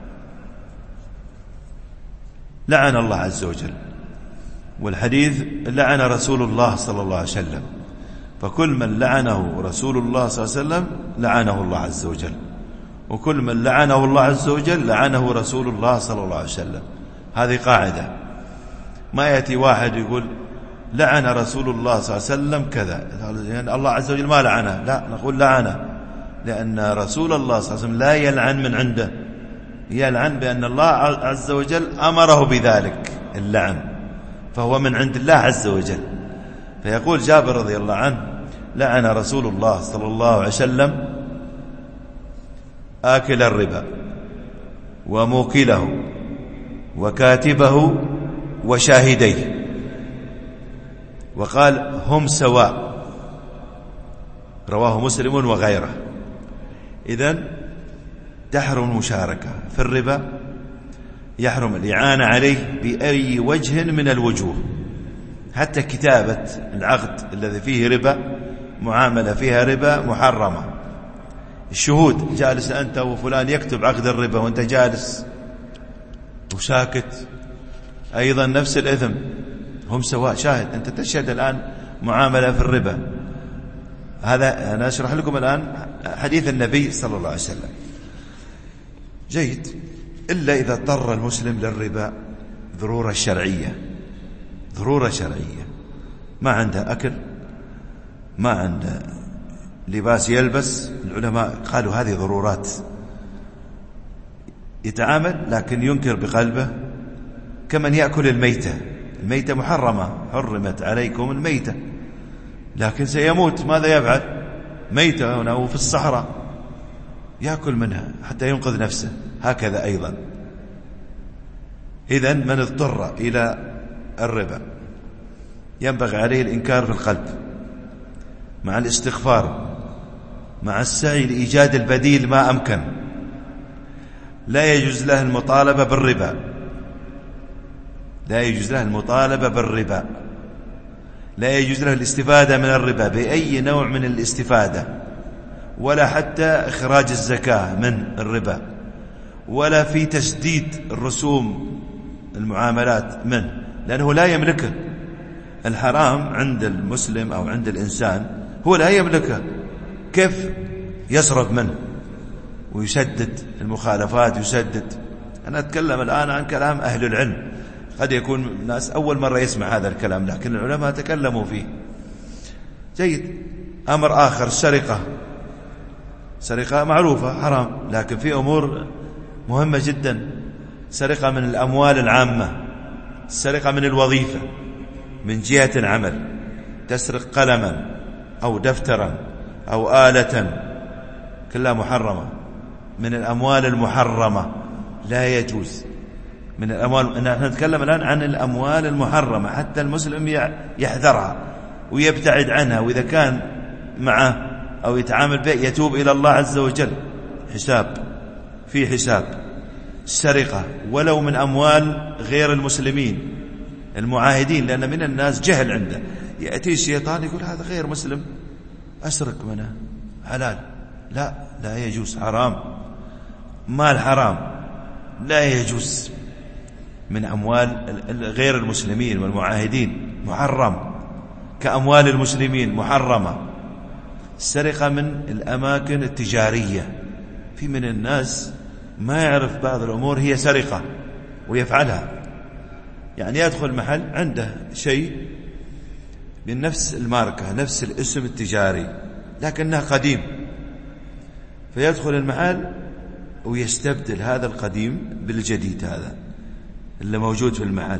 لعن الله عز وجل، والحديث لعن رسول الله صلى الله عليه وسلم، فكل من لعنه رسول الله صلى الله عليه وسلم لعنه الله عز وجل، وكل من لعنه الله عز وجل لعنه رسول الله صلى الله عليه وسلم. هذه قاعدة. ما يأتي واحد يقول لعن رسول الله صلى الله عليه وسلم كذا، يعني الله عز وجل ما لعنه، لا نقول لعنه، لأن رسول الله صلى الله عليه وسلم لا يلعن من عنده، يلعن بأن الله عز وجل أمره بذلك اللعن، فهو من عند الله عز وجل. فيقول جابر رضي الله عنه لعن رسول الله صلى الله عليه وسلم آكل الربا وموكله وكاتبه وشاهديه، وقال هم سواء، رواه مسلم وغيره. إذن تحرم المشاركة في الربا، يحرم الإعانة عليه بأي وجه من الوجوه، حتى كتابة العقد الذي فيه ربا، معاملة فيها ربا محرمة. الشهود، جالس أنت وفلان يكتب عقد الربا وأنت جالس وساكت، أيضا نفس الإثم، هم سواء. شاهد أنت تشهد الآن معاملة في الربا. هذا أنا أشرح لكم الآن حديث النبي صلى الله عليه وسلم. جيد. إلا إذا اضطر المسلم للربا ضرورة شرعية، ضرورة شرعية، ما عنده أكل، ما عنده لباس يلبس. العلماء قالوا هذه ضرورات، يتعامل لكن ينكر بقلبه، كمن يأكل الميتة. الميتة محرمة، حرمت عليكم الميتة، لكن سيموت، ماذا يفعل؟ ميتة أو في الصحراء يأكل منها حتى ينقذ نفسه، هكذا أيضا. إذن من اضطر إلى الربا ينبغي عليه الإنكار في القلب مع الاستغفار مع السعي لإيجاد البديل ما أمكن. لا يجوز له المطالبة بالربا، لا يجوز له المطالبة بالربا، لا يجوز له الاستفادة من الربا بأي نوع من الاستفادة، ولا حتى إخراج الزكاة من الربا، ولا في تسديد الرسوم المعاملات منه، لأنه لا يملكه. الحرام عند المسلم أو عند الإنسان هو لا يملكه، كيف يصرف منه ويسدد المخالفات يسدد؟ أنا أتكلم الآن عن كلام أهل العلم، قد يكون الناس أول مرة يسمع هذا الكلام، لكن العلماء تكلموا فيه. جيد. أمر آخر السرقة، سرقة معروفة حرام، لكن في أمور مهمة جدا. سرقة من الأموال العامة، السرقة من الوظيفة من جهة العمل، تسرق قلما أو دفترا أو آلة، كلها محرمة، من الأموال المحرمة لا يجوز. من الأموال، نحن نتكلم الآن عن الأموال المحرمة، حتى المسلم يحذرها ويبتعد عنها، وإذا كان معه أو يتعامل به يتوب إلى الله عز وجل، حساب في حساب. السرقة ولو من أموال غير المسلمين المعاهدين، لأن من الناس جهل عنده، يأتي الشيطان يقول هذا غير مسلم أسرق منه حلال، لا لا يجوز، حرام، مال حرام لا يجوز. من أموال غير المسلمين والمعاهدين محرم، كأموال المسلمين محرمة. السرقة من الأماكن التجارية، في من الناس ما يعرف بعض الأمور هي سرقة ويفعلها، يعني يدخل محل عنده شيء من نفس الماركة نفس الاسم التجاري لكنه قديم، فيدخل المحل ويستبدل هذا القديم بالجديد هذا اللي موجود في المحل.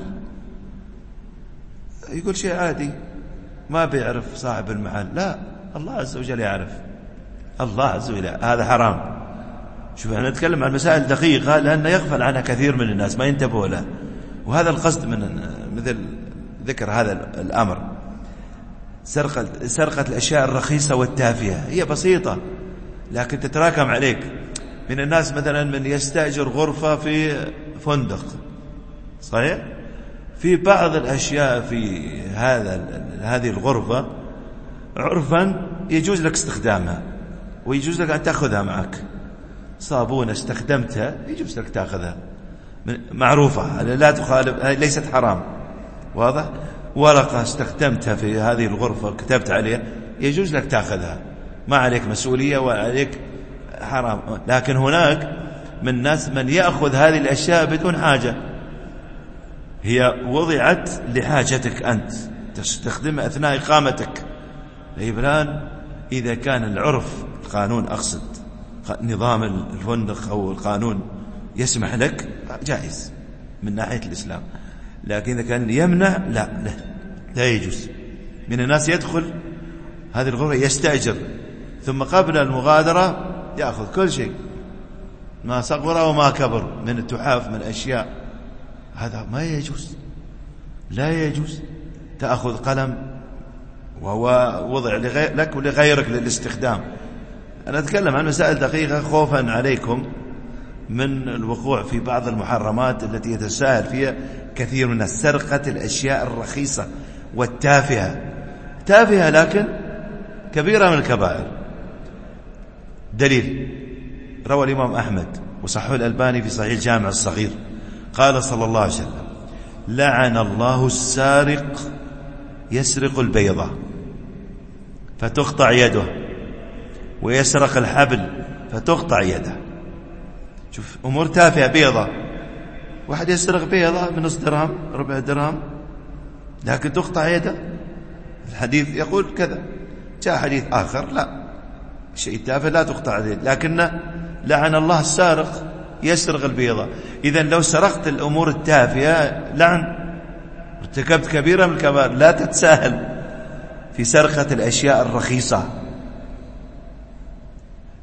يقول شيء عادي ما بيعرف صاحب المحل، لا الله عز وجل يعرف، الله عز وجل. هذا حرام. شوف احنا نتكلم عن مسائل دقيقة لأن يغفل عنها كثير من الناس ما ينتبهوا له، وهذا القصد من مثل ذكر هذا الأمر. سرقة, سرقة الأشياء الرخيصة والتافهة هي بسيطة لكن تتراكم عليك. من الناس مثلا من يستأجر غرفة في فندق، صحيح؟ في بعض الأشياء في هذا هذه الغرفة عرفا يجوز لك استخدامها ويجوز لك أن تأخذها معك. صابونة استخدمتها يجوز لك تأخذها، معروفة لا تخالف، ليست حرام، واضح؟ ورقة استخدمتها في هذه الغرفة كتبت عليها يجوز لك تأخذها، ما عليك مسؤولية وعليك حرام. لكن هناك من الناس من يأخذ هذه الأشياء بدون حاجة، هي وضعت لحاجتك أنت تستخدمها أثناء إقامتك. الإبران إذا كان العرف القانون أقصد نظام الفندق أو القانون يسمح لك جائز من ناحية الإسلام، لكن إذا كان يمنع لا لا, لا يجوز. من الناس يدخل هذه الغرفة يستأجر ثم قبل المغادرة يأخذ كل شيء ما صغر وما كبر من التحاف من أشياء، هذا ما يجوز، لا يجوز. تأخذ قلم وهو وضع لغير لك ولغيرك للاستخدام. أنا أتكلم عن مسائل دقيقة خوفا عليكم من الوقوع في بعض المحرمات التي يتساهل فيها كثير من الناس. سرقة الأشياء الرخيصة والتافهة، تافهة لكن كبيرة من الكبائر. دليل روى الإمام أحمد وصححه الألباني في صحيح الجامع الصغير قال صلى الله عليه وسلم: لعن الله السارق يسرق البيضة فتقطع يده ويسرق الحبل فتقطع يده. شوف أمور تافهة، بيضة، واحد يسرق بيضة بنص درهم ربع درهم لكن تقطع يده. الحديث يقول كذا، جاء حديث آخر لا، شيء تافه لا تقطع يده، لكن لعن الله السارق يسرق البيضة. إذن لو سرقت الأمور التافهة لعن، ارتكبت كبيرة من الكبائر. لا تتساهل في سرقة الأشياء الرخيصة،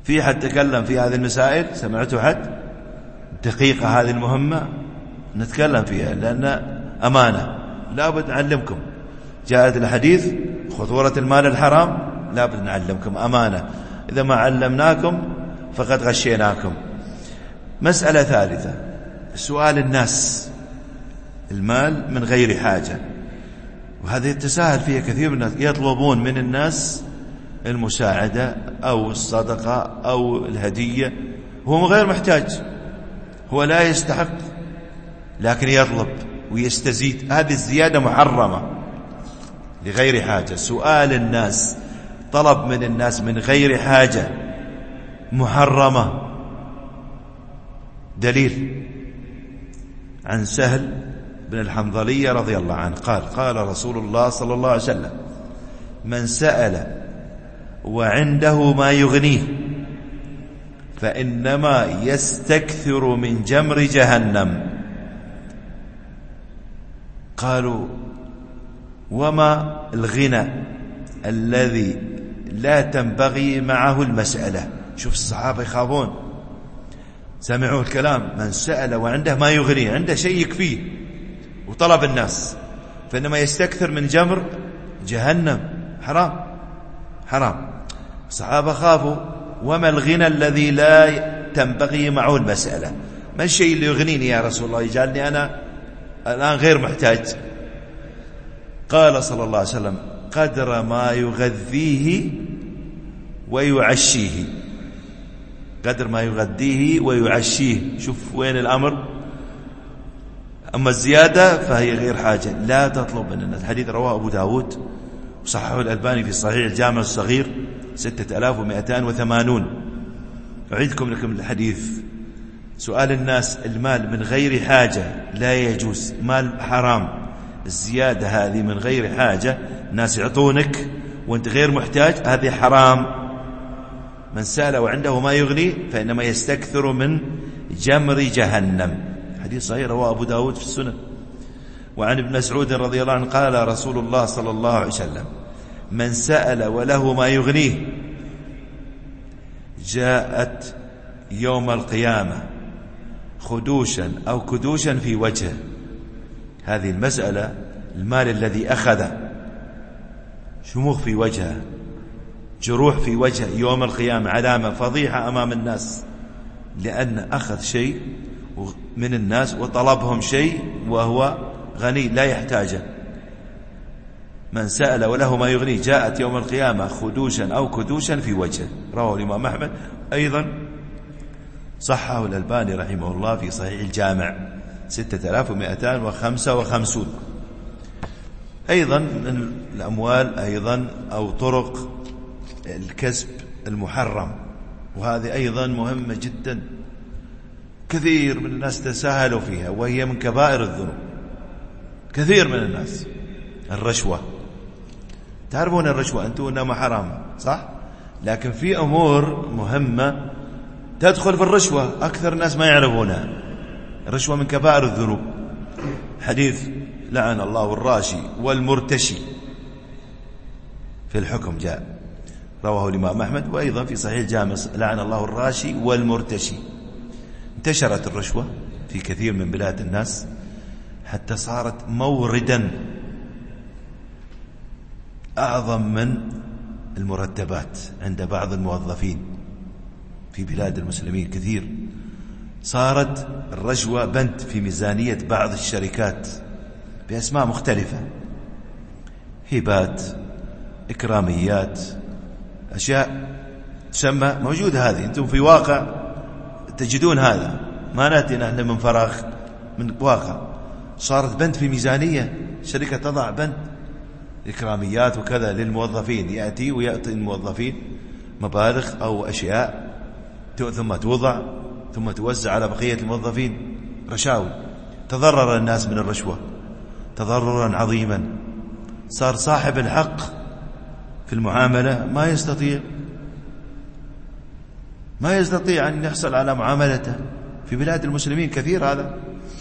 في حد تكلم في هذه المسائل؟ سمعتوا حد؟ دقيقة هذه المهمة نتكلم فيها لأن أمانة، لابد نعلمكم. جاءت الحديث خطورة المال الحرام، لابد نعلمكم أمانة، إذا ما علمناكم فقد غشيناكم. مسألة ثالثة، سؤال الناس المال من غير حاجة، وهذه يتساهل فيها كثير من الناس، يطلبون من الناس المساعدة أو الصدقة أو الهدية، هو غير محتاج، هو لا يستحق، لكن يطلب ويستزيد، هذه الزيادة محرمة لغير حاجة. سؤال الناس، طلب من الناس من غير حاجة، محرمة. دليل عن سهل بن الحنظلية رضي الله عنه قال: قال رسول الله صلى الله عليه وسلم: من سأل وعنده ما يغنيه فإنما يستكثر من جمر جهنم. قالوا: وما الغنى الذي لا تنبغي معه المسألة؟ شوف الصحابة يخافون، سمعوا الكلام، من سأل وعنده ما يغنيه، عنده شيء يكفيه وطلب الناس، فإنما يستكثر من جمر جهنم، حرام حرام. الصحابة خافوا، وما الغنى الذي لا تنبغي معه المسألة؟ ما الشيء اللي يغنيني يا رسول الله يجعلني أنا الآن غير محتاج؟ قال صلى الله عليه وسلم: قدر ما يغذيه ويعشيه، قدر ما يغذيه ويعشيه. شوف وين الأمر. أما الزيادة فهي غير حاجة، لا تطلب من الناس. الحديث رواه أبو داود وصححه الألباني في صحيح الجامع الصغير ستة آلاف ومئتان وثمانون. أعيدكم لكم الحديث. سؤال الناس المال من غير حاجة لا يجوز، مال حرام. الزيادة هذه من غير حاجة، الناس يعطونك وانت غير محتاج، هذه حرام. من سأل وعنده ما يغني فإنما يستكثر من جمر جهنم. حديث صحيح رواه أبو داود في السنن. وعن ابن مسعود رضي الله عنه قال رسول الله صلى الله عليه وسلم: من سأل وله ما يغنيه جاءت يوم القيامة خدوشا أو كدوشا في وجهه. هذه المسألة، المال الذي أخذه، شموخ في وجهه، جروح في وجهه يوم القيامة، علامة فضيحة أمام الناس، لأن أخذ شيء من الناس وطلبهم شيء وهو غني لا يحتاجه. من سأل وله ما يغنيه جاءت يوم القيامة خدوشا أو كدوشا في وجهه. رواه الإمام أحمد، أيضا صححه الألباني رحمه الله في صحيح الجامع ستة آلاف ومئتان وخمسة وخمسون. أيضا من الأموال أيضا أو طرق الكسب المحرم، وهذه أيضا مهمة جدا، كثير من الناس تساهلوا فيها، وهي من كبائر الذنوب. كثير من الناس الرشوة، تعرفون الرشوة أنتم أنها حرام صح؟ لكن في أمور مهمة تدخل في الرشوة، أكثر الناس ما يعرفونها. الرشوة من كبائر الذنوب. حديث لعن الله الراشي والمرتشي في الحكم جاء، رواه الإمام أحمد، وأيضا في صحيح الجامع لعن الله الراشي والمرتشي. انتشرت الرشوة في كثير من بلاد الناس حتى صارت موردا أعظم من المرتبات عند بعض الموظفين في بلاد المسلمين. كثير صارت الرشوة بند في ميزانية بعض الشركات بأسماء مختلفة، هبات، إكراميات، أشياء تسمى موجودة. هذه أنتم في واقع تجدون هذا، ما نأتي نحن من فراغ، من واقع. صارت بند في ميزانية، شركة تضع بند إكراميات وكذا للموظفين، يأتي ويأتي الموظفين مبالغ أو أشياء ثم توضع ثم توزع على بقية الموظفين، رشاوي. تضرر الناس من الرشوة تضررا عظيما. صار صاحب الحق في المعاملة ما يستطيع ما يستطيع أن يحصل على معاملته. في بلاد المسلمين كثير هذا.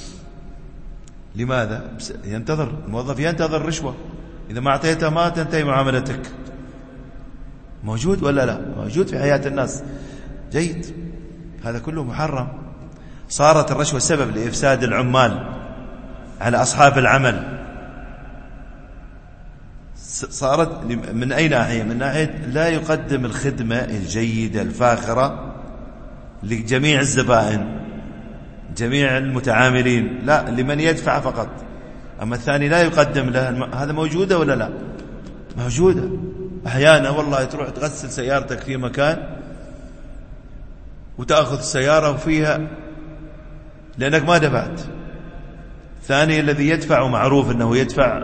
لماذا؟ ينتظر الموظف، ينتظر رشوة، إذا ما أعطيته ما تنتهي معاملتك. موجود ولا لا؟ موجود في حياة الناس. جيد، هذا كله محرم. صارت الرشوة سبب لإفساد العمال على أصحاب العمل، صارت من أي ناحية؟ من ناحية لا يقدم الخدمة الجيدة الفاخرة لجميع الزبائن جميع المتعاملين، لا، لمن يدفع فقط. أما الثاني لا يقدم له. هذا موجودة ولا لا؟ موجودة. أحيانا والله تروح تغسل سيارتك في مكان وتأخذ السيارة وفيها لأنك ما دفعت. ثاني الذي يدفع معروف أنه يدفع،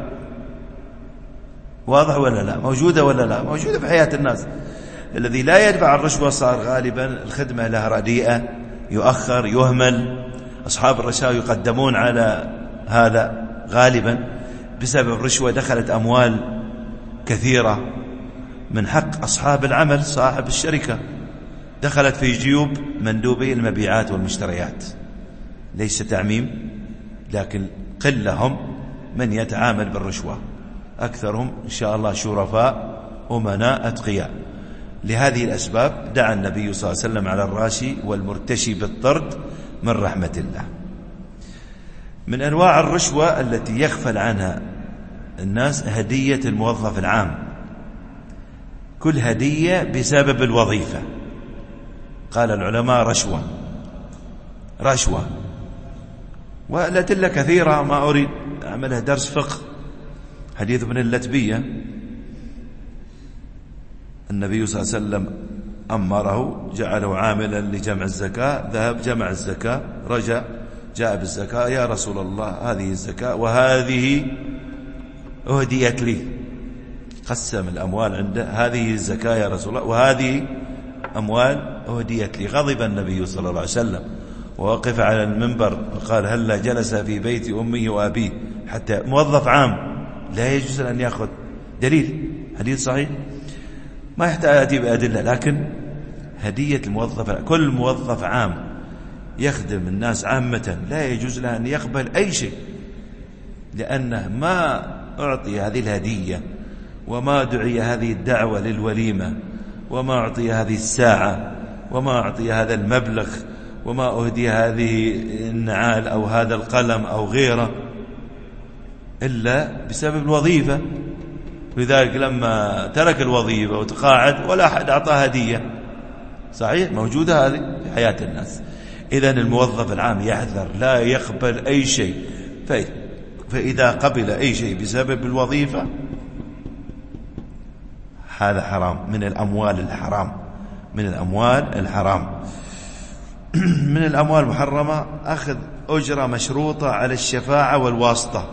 واضح ولا لا؟ موجودة ولا لا؟ موجودة في حياة الناس. الذي لا يدفع الرشوة صار غالبا الخدمة لها رديئة، يؤخر، يهمل. أصحاب الرشاوى يقدمون على هذا غالبا بسبب رشوة دخلت أموال كثيرة من حق أصحاب العمل صاحب الشركة، دخلت في جيوب مندوبي المبيعات والمشتريات. ليس تعميم، لكن قلهم من يتعامل بالرشوة، أكثرهم إن شاء الله شرفاء أمناء أتقياء. لهذه الأسباب دعا النبي صلى الله عليه وسلم على الراشي والمرتشي بالطرد من رحمة الله. من أنواع الرشوة التي يغفل عنها الناس هدية الموظف العام. كل هدية بسبب الوظيفة، قال العلماء رشوة رشوة والأدلة كثيرة، ما أريد أعملها درس فقه. حديث ابن اللتبية، النبي صلى الله عليه وسلم أمره، جعله عاملا لجمع الزكاة، ذهب جمع الزكاة، رجع جاء بالزكاة، يا رسول الله هذه الزكاة وهذه أهديت لي. قسم الأموال عنده، هذه الزكاة يا رسول الله وهذه أموال أهديت لي. غضب النبي صلى الله عليه وسلم ووقف على المنبر وقال هلا جلس في بيت أمه وأبيه حتى موظف عام لا يجوز أن يأخذ. دليل حديث صحيح ما يحتاج أتي بأدلة، لكن هدية الموظف، كل موظف عام يخدم الناس عامة لا يجوز له أن يقبل أي شيء، لأنه ما أعطي هذه الهدية وما دعي هذه الدعوة للوليمة وما أعطي هذه الساعة وما أعطي هذا المبلغ وما أهدي هذه النعال أو هذا القلم أو غيره إلا بسبب الوظيفة. لذلك لما ترك الوظيفة وتقاعد ولا أحد أعطاه هدية. صحيح موجودة هذه في حياة الناس. إذن الموظف العام يحذر لا يقبل أي شيء، فإذا قبل أي شيء بسبب الوظيفة هذا حرام، من الأموال الحرام، من الأموال الحرام. من الأموال المحرمة أخذ أجرة مشروطة على الشفاعة والواسطة.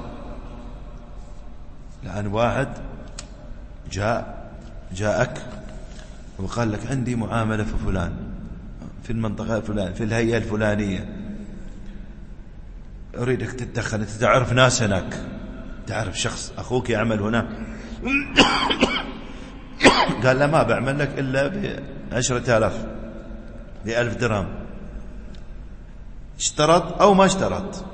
لأن واحد جاء جاءك وقال لك عندي معاملة في فلان في المنطقة الفلانية في الهيئة الفلانية، أريدك تتدخل، أنت تعرف ناس هناك، تعرف شخص أخوك يعمل هناك. قال لا ما بعمل لك إلا بعشرة آلاف بألف درهم. اشترط أو ما اشترط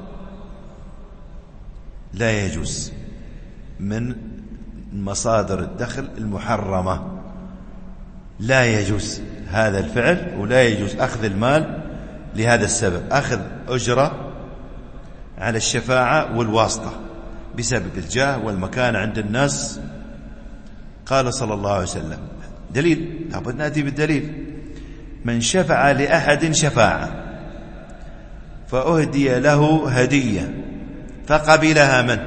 لا يجوز، من مصادر الدخل المحرمة، لا يجوز هذا الفعل ولا يجوز أخذ المال لهذا السبب، أخذ أجرة على الشفاعة والواسطة بسبب الجاه والمكان عند الناس. قال صلى الله عليه وسلم، دليل لابد نأتي بالدليل، من شفع لأحد شفاعة فأهدي له هدية فقبلها من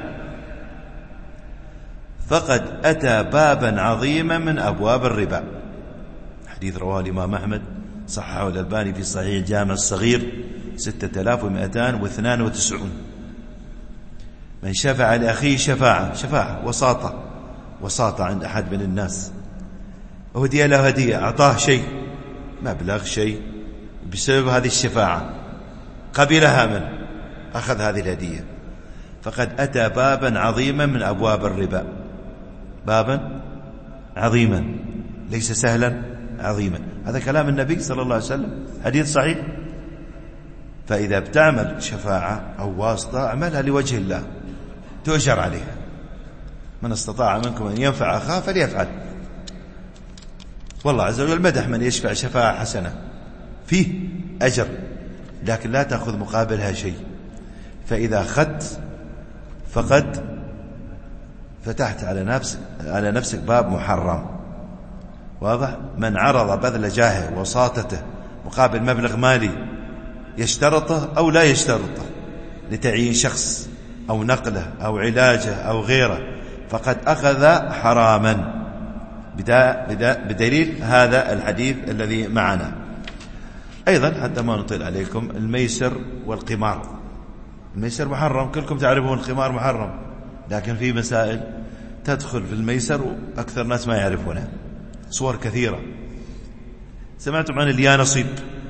فقد أتى بابا عظيما من أبواب الربا. حديث رواه الإمام أحمد، صححه الألباني في صحيح الجامع الصغير ستة آلاف ومئتان واثنان وتسعون. من شفع لأخيه شفاعة، شفاعة وساطة، وساطة عند أحد من الناس، أهدي له هدية، أعطاه شيء مبلغ شيء بسبب هذه الشفاعة، قبلها من أخذ هذه الهدية فقد أتى بابا عظيما من أبواب الربا. بابا عظيما ليس سهلا، عظيما. هذا كلام النبي صلى الله عليه وسلم، حديث صحيح. فإذا بتعمل شفاعة أو واسطة اعملها لوجه الله تؤجر عليها. من استطاع منكم أن ينفع أخاه فليفعل. والله عز وجل مدح من يشفع شفاعة حسنة، فيه أجر لكن لا تأخذ مقابلها شيء، فإذا أخذت فقد فتحت على نفسك على نفسك باب محرم. واضح؟ من عرض بذل جاهه وساطته مقابل مبلغ مالي يشترطه أو لا يشترطه لتعيين شخص أو نقله أو علاجه أو غيره فقد أخذ حراما بدليل هذا الحديث الذي معنا. أيضا حتى ما نطيل عليكم، الميسر والقمار. الميسر محرم، كلكم تعرفون القمار محرم، لكن في مسائل تدخل في الميسر وأكثر ناس ما يعرفونها، صور كثيرة. سمعتم عن اليانصيب؟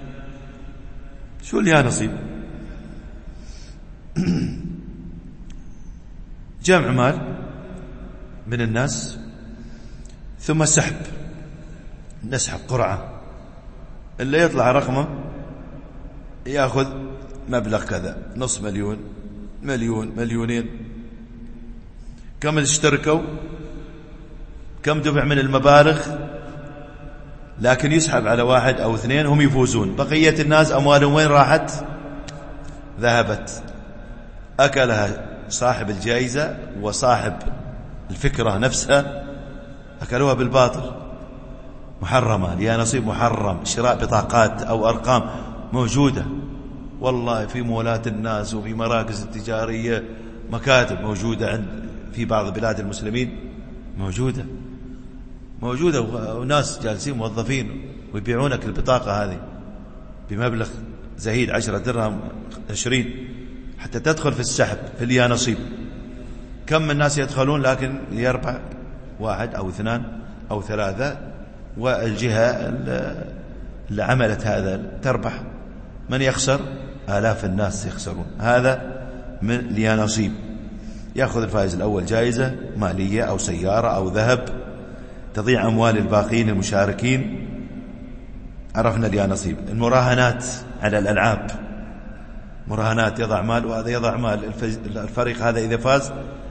شو اليانصيب؟ جمع مال من الناس ثم سحب، نسحب قرعة، اللي يطلع رقمه يأخذ مبلغ كذا، نص مليون، مليون، مليونين. كم اشتركوا، كم دفع من المبالغ، لكن يسحب على واحد أو اثنين هم يفوزون، بقية الناس أموالهم وين راحت؟ ذهبت، أكلها صاحب الجائزة وصاحب الفكرة نفسها، أكلوها بالباطل. محرمة، لها نصيب محرم. شراء بطاقات أو أرقام موجودة والله في مولات الناس وفي مراكز التجارية، مكاتب موجودة عند في بعض بلاد المسلمين، موجودة موجودة وناس جالسين موظفين ويبيعونك البطاقة هذه بمبلغ زهيد، عشرة درهم، عشرين، حتى تدخل في السحب في اليانصيب. كم من الناس يدخلون لكن يربح واحد أو اثنان أو ثلاثة، والجهة اللي عملت هذا تربح. من يخسر؟ آلاف الناس يخسرون. هذا من اليانصيب. يأخذ الفائز الأول جائزة مالية أو سيارة أو ذهب، تضيع أموال الباقين المشاركين. عرفنا اليانصيب. المراهنات على الألعاب، مراهنات، يضع مال وهذا يضع مال، الفريق هذا إذا فاز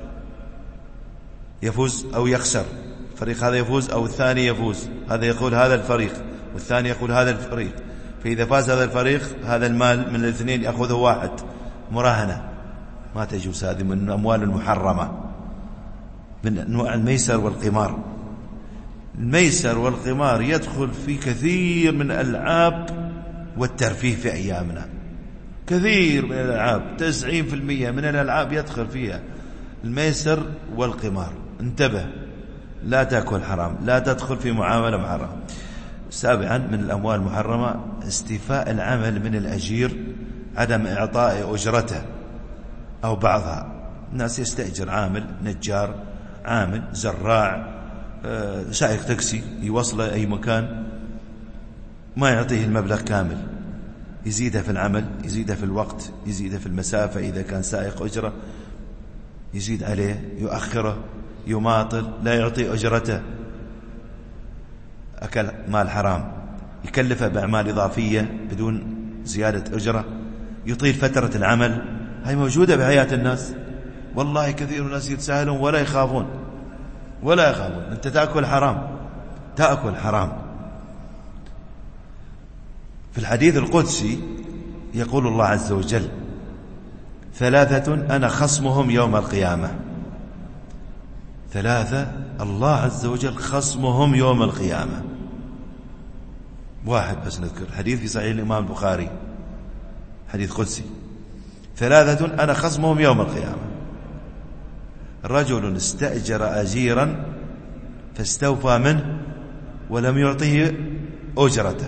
يفوز أو يخسر، الفريق هذا يفوز أو الثاني يفوز، هذا يقول هذا الفريق والثاني يقول هذا الفريق، فإذا فاز هذا الفريق هذا المال من الاثنين يأخذه واحد. مراهنة ما تجوز، هذه من الأموال المحرمة، من أنواع الميسر والقمار. الميسر والقمار يدخل في كثير من الألعاب والترفيه في أيامنا، كثير من الألعاب، تسعين في المية من الألعاب يدخل فيها الميسر والقمار. انتبه، لا تأكل حرام، لا تدخل في معاملة محرمة. سابعا من الأموال المحرمة استيفاء العمل من الأجير، عدم إعطاء أجرته أو بعضها. الناس يستأجر عامل، نجار، عامل، زراع، سائق تاكسي يوصله أي مكان، ما يعطيه المبلغ كامل، يزيده في العمل، يزيده في الوقت، يزيده في المسافة، إذا كان سائق أجرة يزيد عليه، يؤخره، يماطل، لا يعطي أجرته، أكل مال حرام. يكلفه بأعمال إضافية بدون زيادة أجرة، يطيل فترة العمل. هاي موجودة بحياة الناس والله، كثير من الناس يتساهلون ولا يخافون ولا يخافون. أنت تأكل حرام، تأكل حرام. في الحديث القدسي يقول الله عز وجل: ثلاثة أنا خصمهم يوم القيامة. ثلاثة الله عز وجل خصمهم يوم القيامة. واحد بس نذكر، حديث في صحيح الإمام البخاري، حديث قدسي: ثلاثة أنا خصمهم يوم القيامة: رجل استأجر أجيرا فاستوفى منه ولم يعطيه أجرته.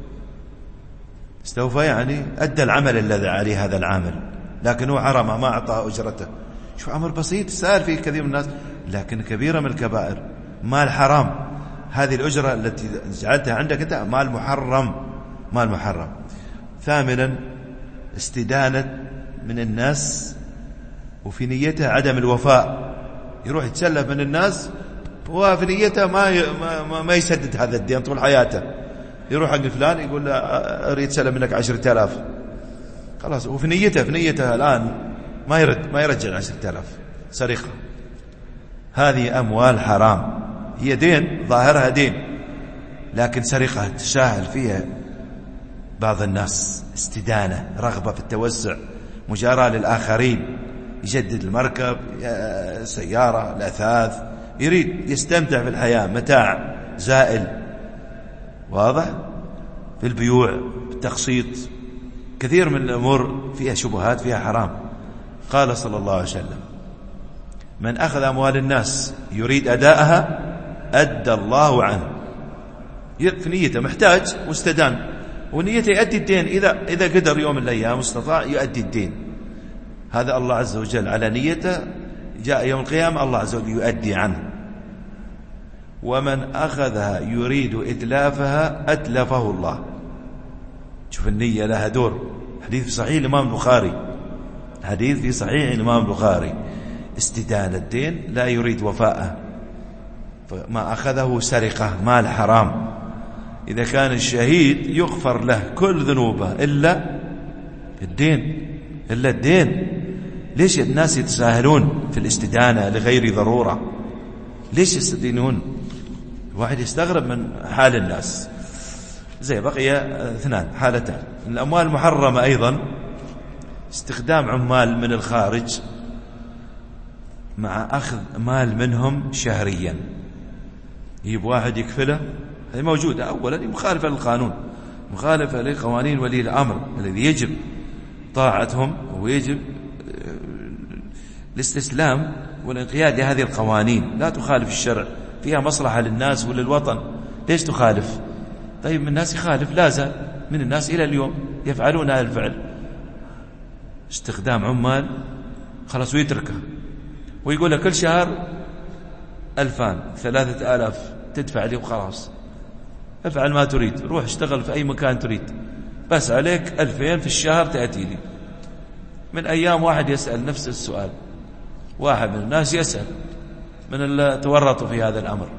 استوفى يعني أدى العمل الذي عليه هذا العامل، لكن هو حرمه، ما أعطاه أجرته. شو عمل بسيط سائل فيه كثير من الناس، لكن كبيرة من الكبائر، مال حرام. هذه الأجرة التي جعلتها عندك أنت مال محرم، مال محرم. ثامنا استدانة من الناس وفي نيته عدم الوفاء، يروح يتسلف من الناس وفي نيته ما ما ما يسدد هذا الدين طول حياته. يروح حق فلان يقول له أريد سلم منك عشرة آلاف، خلاص، وفي نيته في نيته الآن ما يرد ما يرجع عشرة آلاف، سرقة. هذه أموال حرام، هي دين، ظاهرها دين، لكن سرقة تساهل فيها بعض الناس استدانة، رغبة في التوسع، مجاراة للآخرين، يجدد المركب، سيارة، الأثاث، يريد يستمتع في الحياة، متاع زائل. واضح؟ في البيوع، بالتقسيط، كثير من الأمور فيها شبهات، فيها حرام. قال صلى الله عليه وسلم: من أخذ أموال الناس يريد أداءها أدى الله عنه. في نيته محتاج واستدان، ونيته يؤدي الدين، إذا إذا قدر يوم من الأيام استطاع يؤدي الدين، هذا الله عز وجل على نيته، جاء يوم القيامة الله عز وجل يؤدي عنه. ومن أخذها يريد إتلافها أتلفه الله. شوف النية لها دور. حديث في صحيح الإمام البخاري، حديث في صحيح الإمام البخاري: استدان الدين لا يريد وفاءه، فما أخذه سرقة، مال حرام. إذا كان الشهيد يغفر له كل ذنوبه إلا الدين، إلا الدين. ليش الناس يتساهلون في الاستدانة لغير ضرورة؟ ليش يستدينون؟ الواحد يستغرب من حال الناس. زي بقي اثنان حالتان. الأموال المحرمة أيضا استخدام عمال من الخارج مع أخذ مال منهم شهريا. يجيب واحد يكفله، هذه موجودة. أولا مخالفة للقانون، مخالفة لقوانين ولي الأمر الذي يجب طاعتهم، ويجب الاستسلام والانقياد لهذه القوانين. لا تخالف الشرع، فيها مصلحة للناس وللوطن، ليش تخالف؟ طيب من الناس يخالف، لا زال من الناس إلى اليوم يفعلون هذا الفعل، استخدام عمال، خلاص ويتركه، ويقول لك كل شهر ألفان ثلاثة آلاف تدفع لي وخلاص، افعل ما تريد، روح اشتغل في أي مكان تريد، بس عليك ألفين في الشهر تأتي لي. من أيام واحد يسأل نفس السؤال، واحد من الناس يسأل من اللي تورطوا في هذا الأمر،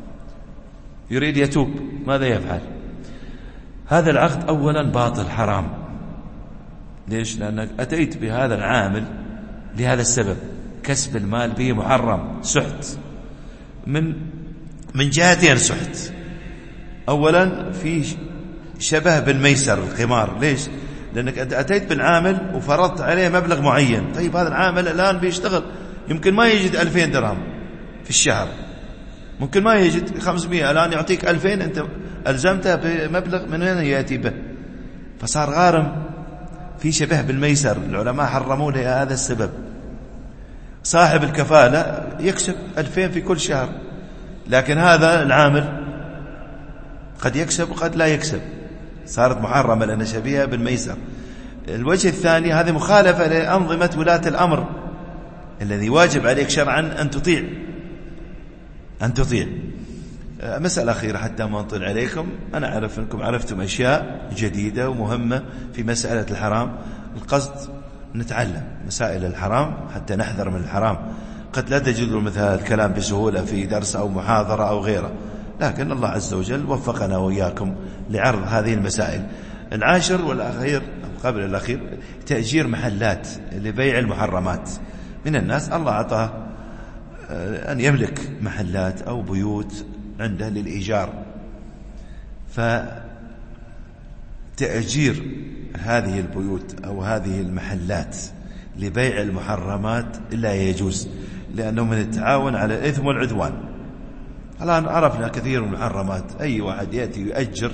يريد يتوب، ماذا يفعل؟ هذا العقد أولا باطل حرام. ليش؟ لأنك أتيت بهذا العامل لهذا السبب، كسب المال به محرم، سحت من من جهتين. سحت أولا في شبه بالميسر، القمار. ليش؟ لأنك أتيت بالعامل وفرضت عليه مبلغ معين. طيب هذا العامل الآن بيشتغل، يمكن ما يجد ألفين درهم في الشهر، ممكن ما يجد خمسمائة، الآن يعطيك ألفين، أنت ألزمته بمبلغ من وين يأتي به؟ فصار غارم، في شبه بالميسر. العلماء حرموا له هذا السبب. صاحب الكفالة يكسب ألفين في كل شهر، لكن هذا العامل قد يكسب وقد لا يكسب، صارت محرمة لأن شبيهة بالميسر. الوجه الثاني، هذه مخالفة لأنظمة ولاة الأمر الذي واجب عليك شرعا أن تطيع أن تطيع. مسألة أخيرة حتى ما أطل عليكم، أنا أعرف أنكم عرفتم أشياء جديدة ومهمة في مسألة الحرام. القصد نتعلم مسائل الحرام حتى نحذر من الحرام. قد لا تجدوا مثل هذا الكلام بسهولة في درس أو محاضرة أو غيره، لكن الله عز وجل وفقنا وإياكم لعرض هذه المسائل. العاشر والأخير قبل الأخير، تأجير محلات لبيع المحرمات. من الناس الله أعطاه أن يملك محلات أو بيوت عنده للإيجار، فتأجير هذه البيوت أو هذه المحلات لبيع المحرمات لا يجوز، لأنه من التعاون على الإثم والعدوان. الآن عرفنا كثير من المحرمات، أي واحد يأتي يؤجر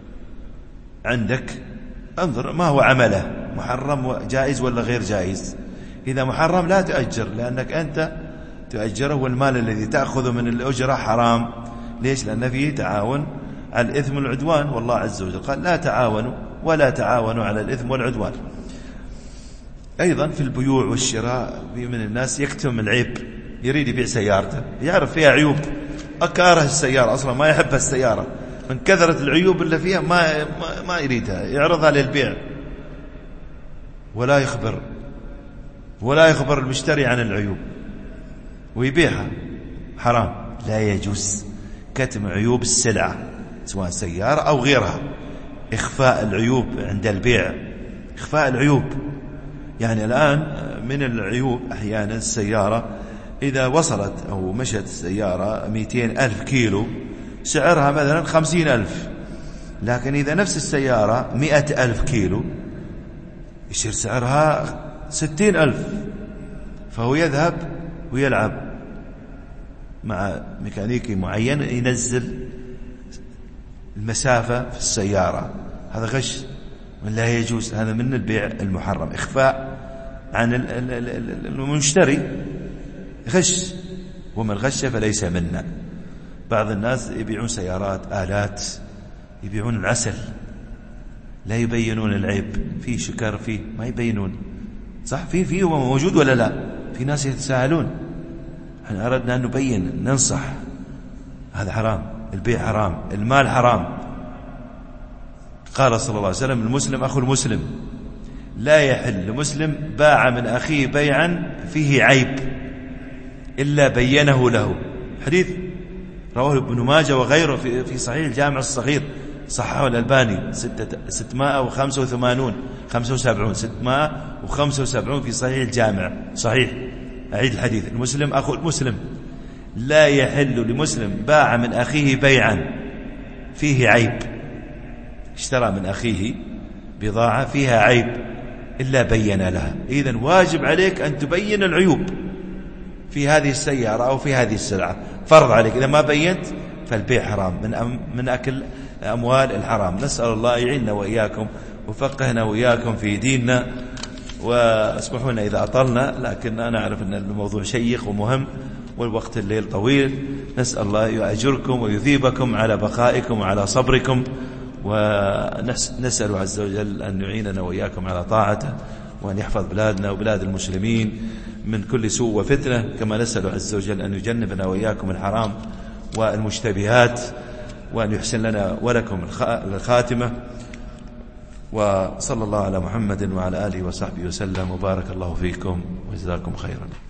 عندك، انظر ما هو عمله، محرم جائز ولا غير جائز. إذا محرم لا تؤجر، لأنك أنت تؤجره، والمال الذي تأخذه من الأجرة حرام. ليش؟ لأن فيه تعاون على الإثم والعدوان، والله عز وجل قال لا تعاونوا ولا تعاونوا على الإثم والعدوان. أيضا في البيوع والشراء، في من الناس يكتم العيب، يريد يبيع سيارته، يعرف فيها عيوب، أكاره السيارة أصلا، ما يحب السيارة، من كثرة العيوب اللي فيها ما, ما, ما يريدها، يعرضها للبيع ولا يخبر ولا يخبر المشتري عن العيوب ويبيعها. حرام، لا يجوز كتم عيوب السلعة سواء سيارة أو غيرها. إخفاء العيوب عند البيع، إخفاء العيوب. يعني الآن من العيوب أحيانا السيارة إذا وصلت أو مشت السيارة مئتين ألف كيلو، سعرها مثلا خمسين ألف، لكن إذا نفس السيارة مئة ألف كيلو يصير سعرها ستين ألف، فهو يذهب ويلعب مع ميكانيكي معين ينزل المسافة في السيارة. هذا غش ولا يجوز، هذا من البيع المحرم، إخفاء عن المشتري، غش، ومن غش فليس منا. بعض الناس يبيعون سيارات، آلات، يبيعون العسل، لا يبينون العيب، في شكر فيه ما يبينون، صح؟ في فيه موجود ولا لا؟ في ناس يتساهلون. احنا أردنا أن نبين، ننصح، هذا حرام، البيع حرام، المال حرام. قال صلى الله عليه وسلم: المسلم أخو المسلم، لا يحل لمسلم باع من أخيه بيعا فيه عيب إلا بينه له. حديث رواه ابن ماجه وغيره في في صحيح الجامع الصغير، صححه الألباني ستمائة وخمسة وثمانين خمسة وسبعين ستمائة وخمسة وسبعين في صحيح الجامع صحيح. أعيد الحديث: المسلم أخو المسلم، لا يحل لمسلم باع من أخيه بيعا فيه عيب، اشترى من أخيه بضاعة فيها عيب إلا بين لها. إذن واجب عليك أن تبين العيوب في هذه السيارة أو في هذه السلعة، فرض عليك. إذا ما بينت فالبيع حرام، من أم من أكل أموال الحرام. نسأل الله يعيننا وإياكم وفقهنا وإياكم في ديننا. واسمحوا لنا إذا أطلنا، لكن أنا أعرف أن الموضوع شيق ومهم والوقت الليل طويل. نسأل الله يؤجركم ويثيبكم على بقائكم وعلى صبركم، ونسأل عز وجل أن يعيننا وإياكم على طاعته، وأن يحفظ بلادنا وبلاد المسلمين من كل سوء وفتنة، كما نسأل عز وجل أن يجنبنا وإياكم الحرام والمشتبهات، وأن يحسن لنا ولكم الخاتمة. وصلى الله على محمد وعلى آله وصحبه وسلم، وبارك الله فيكم وجزاكم خيرا.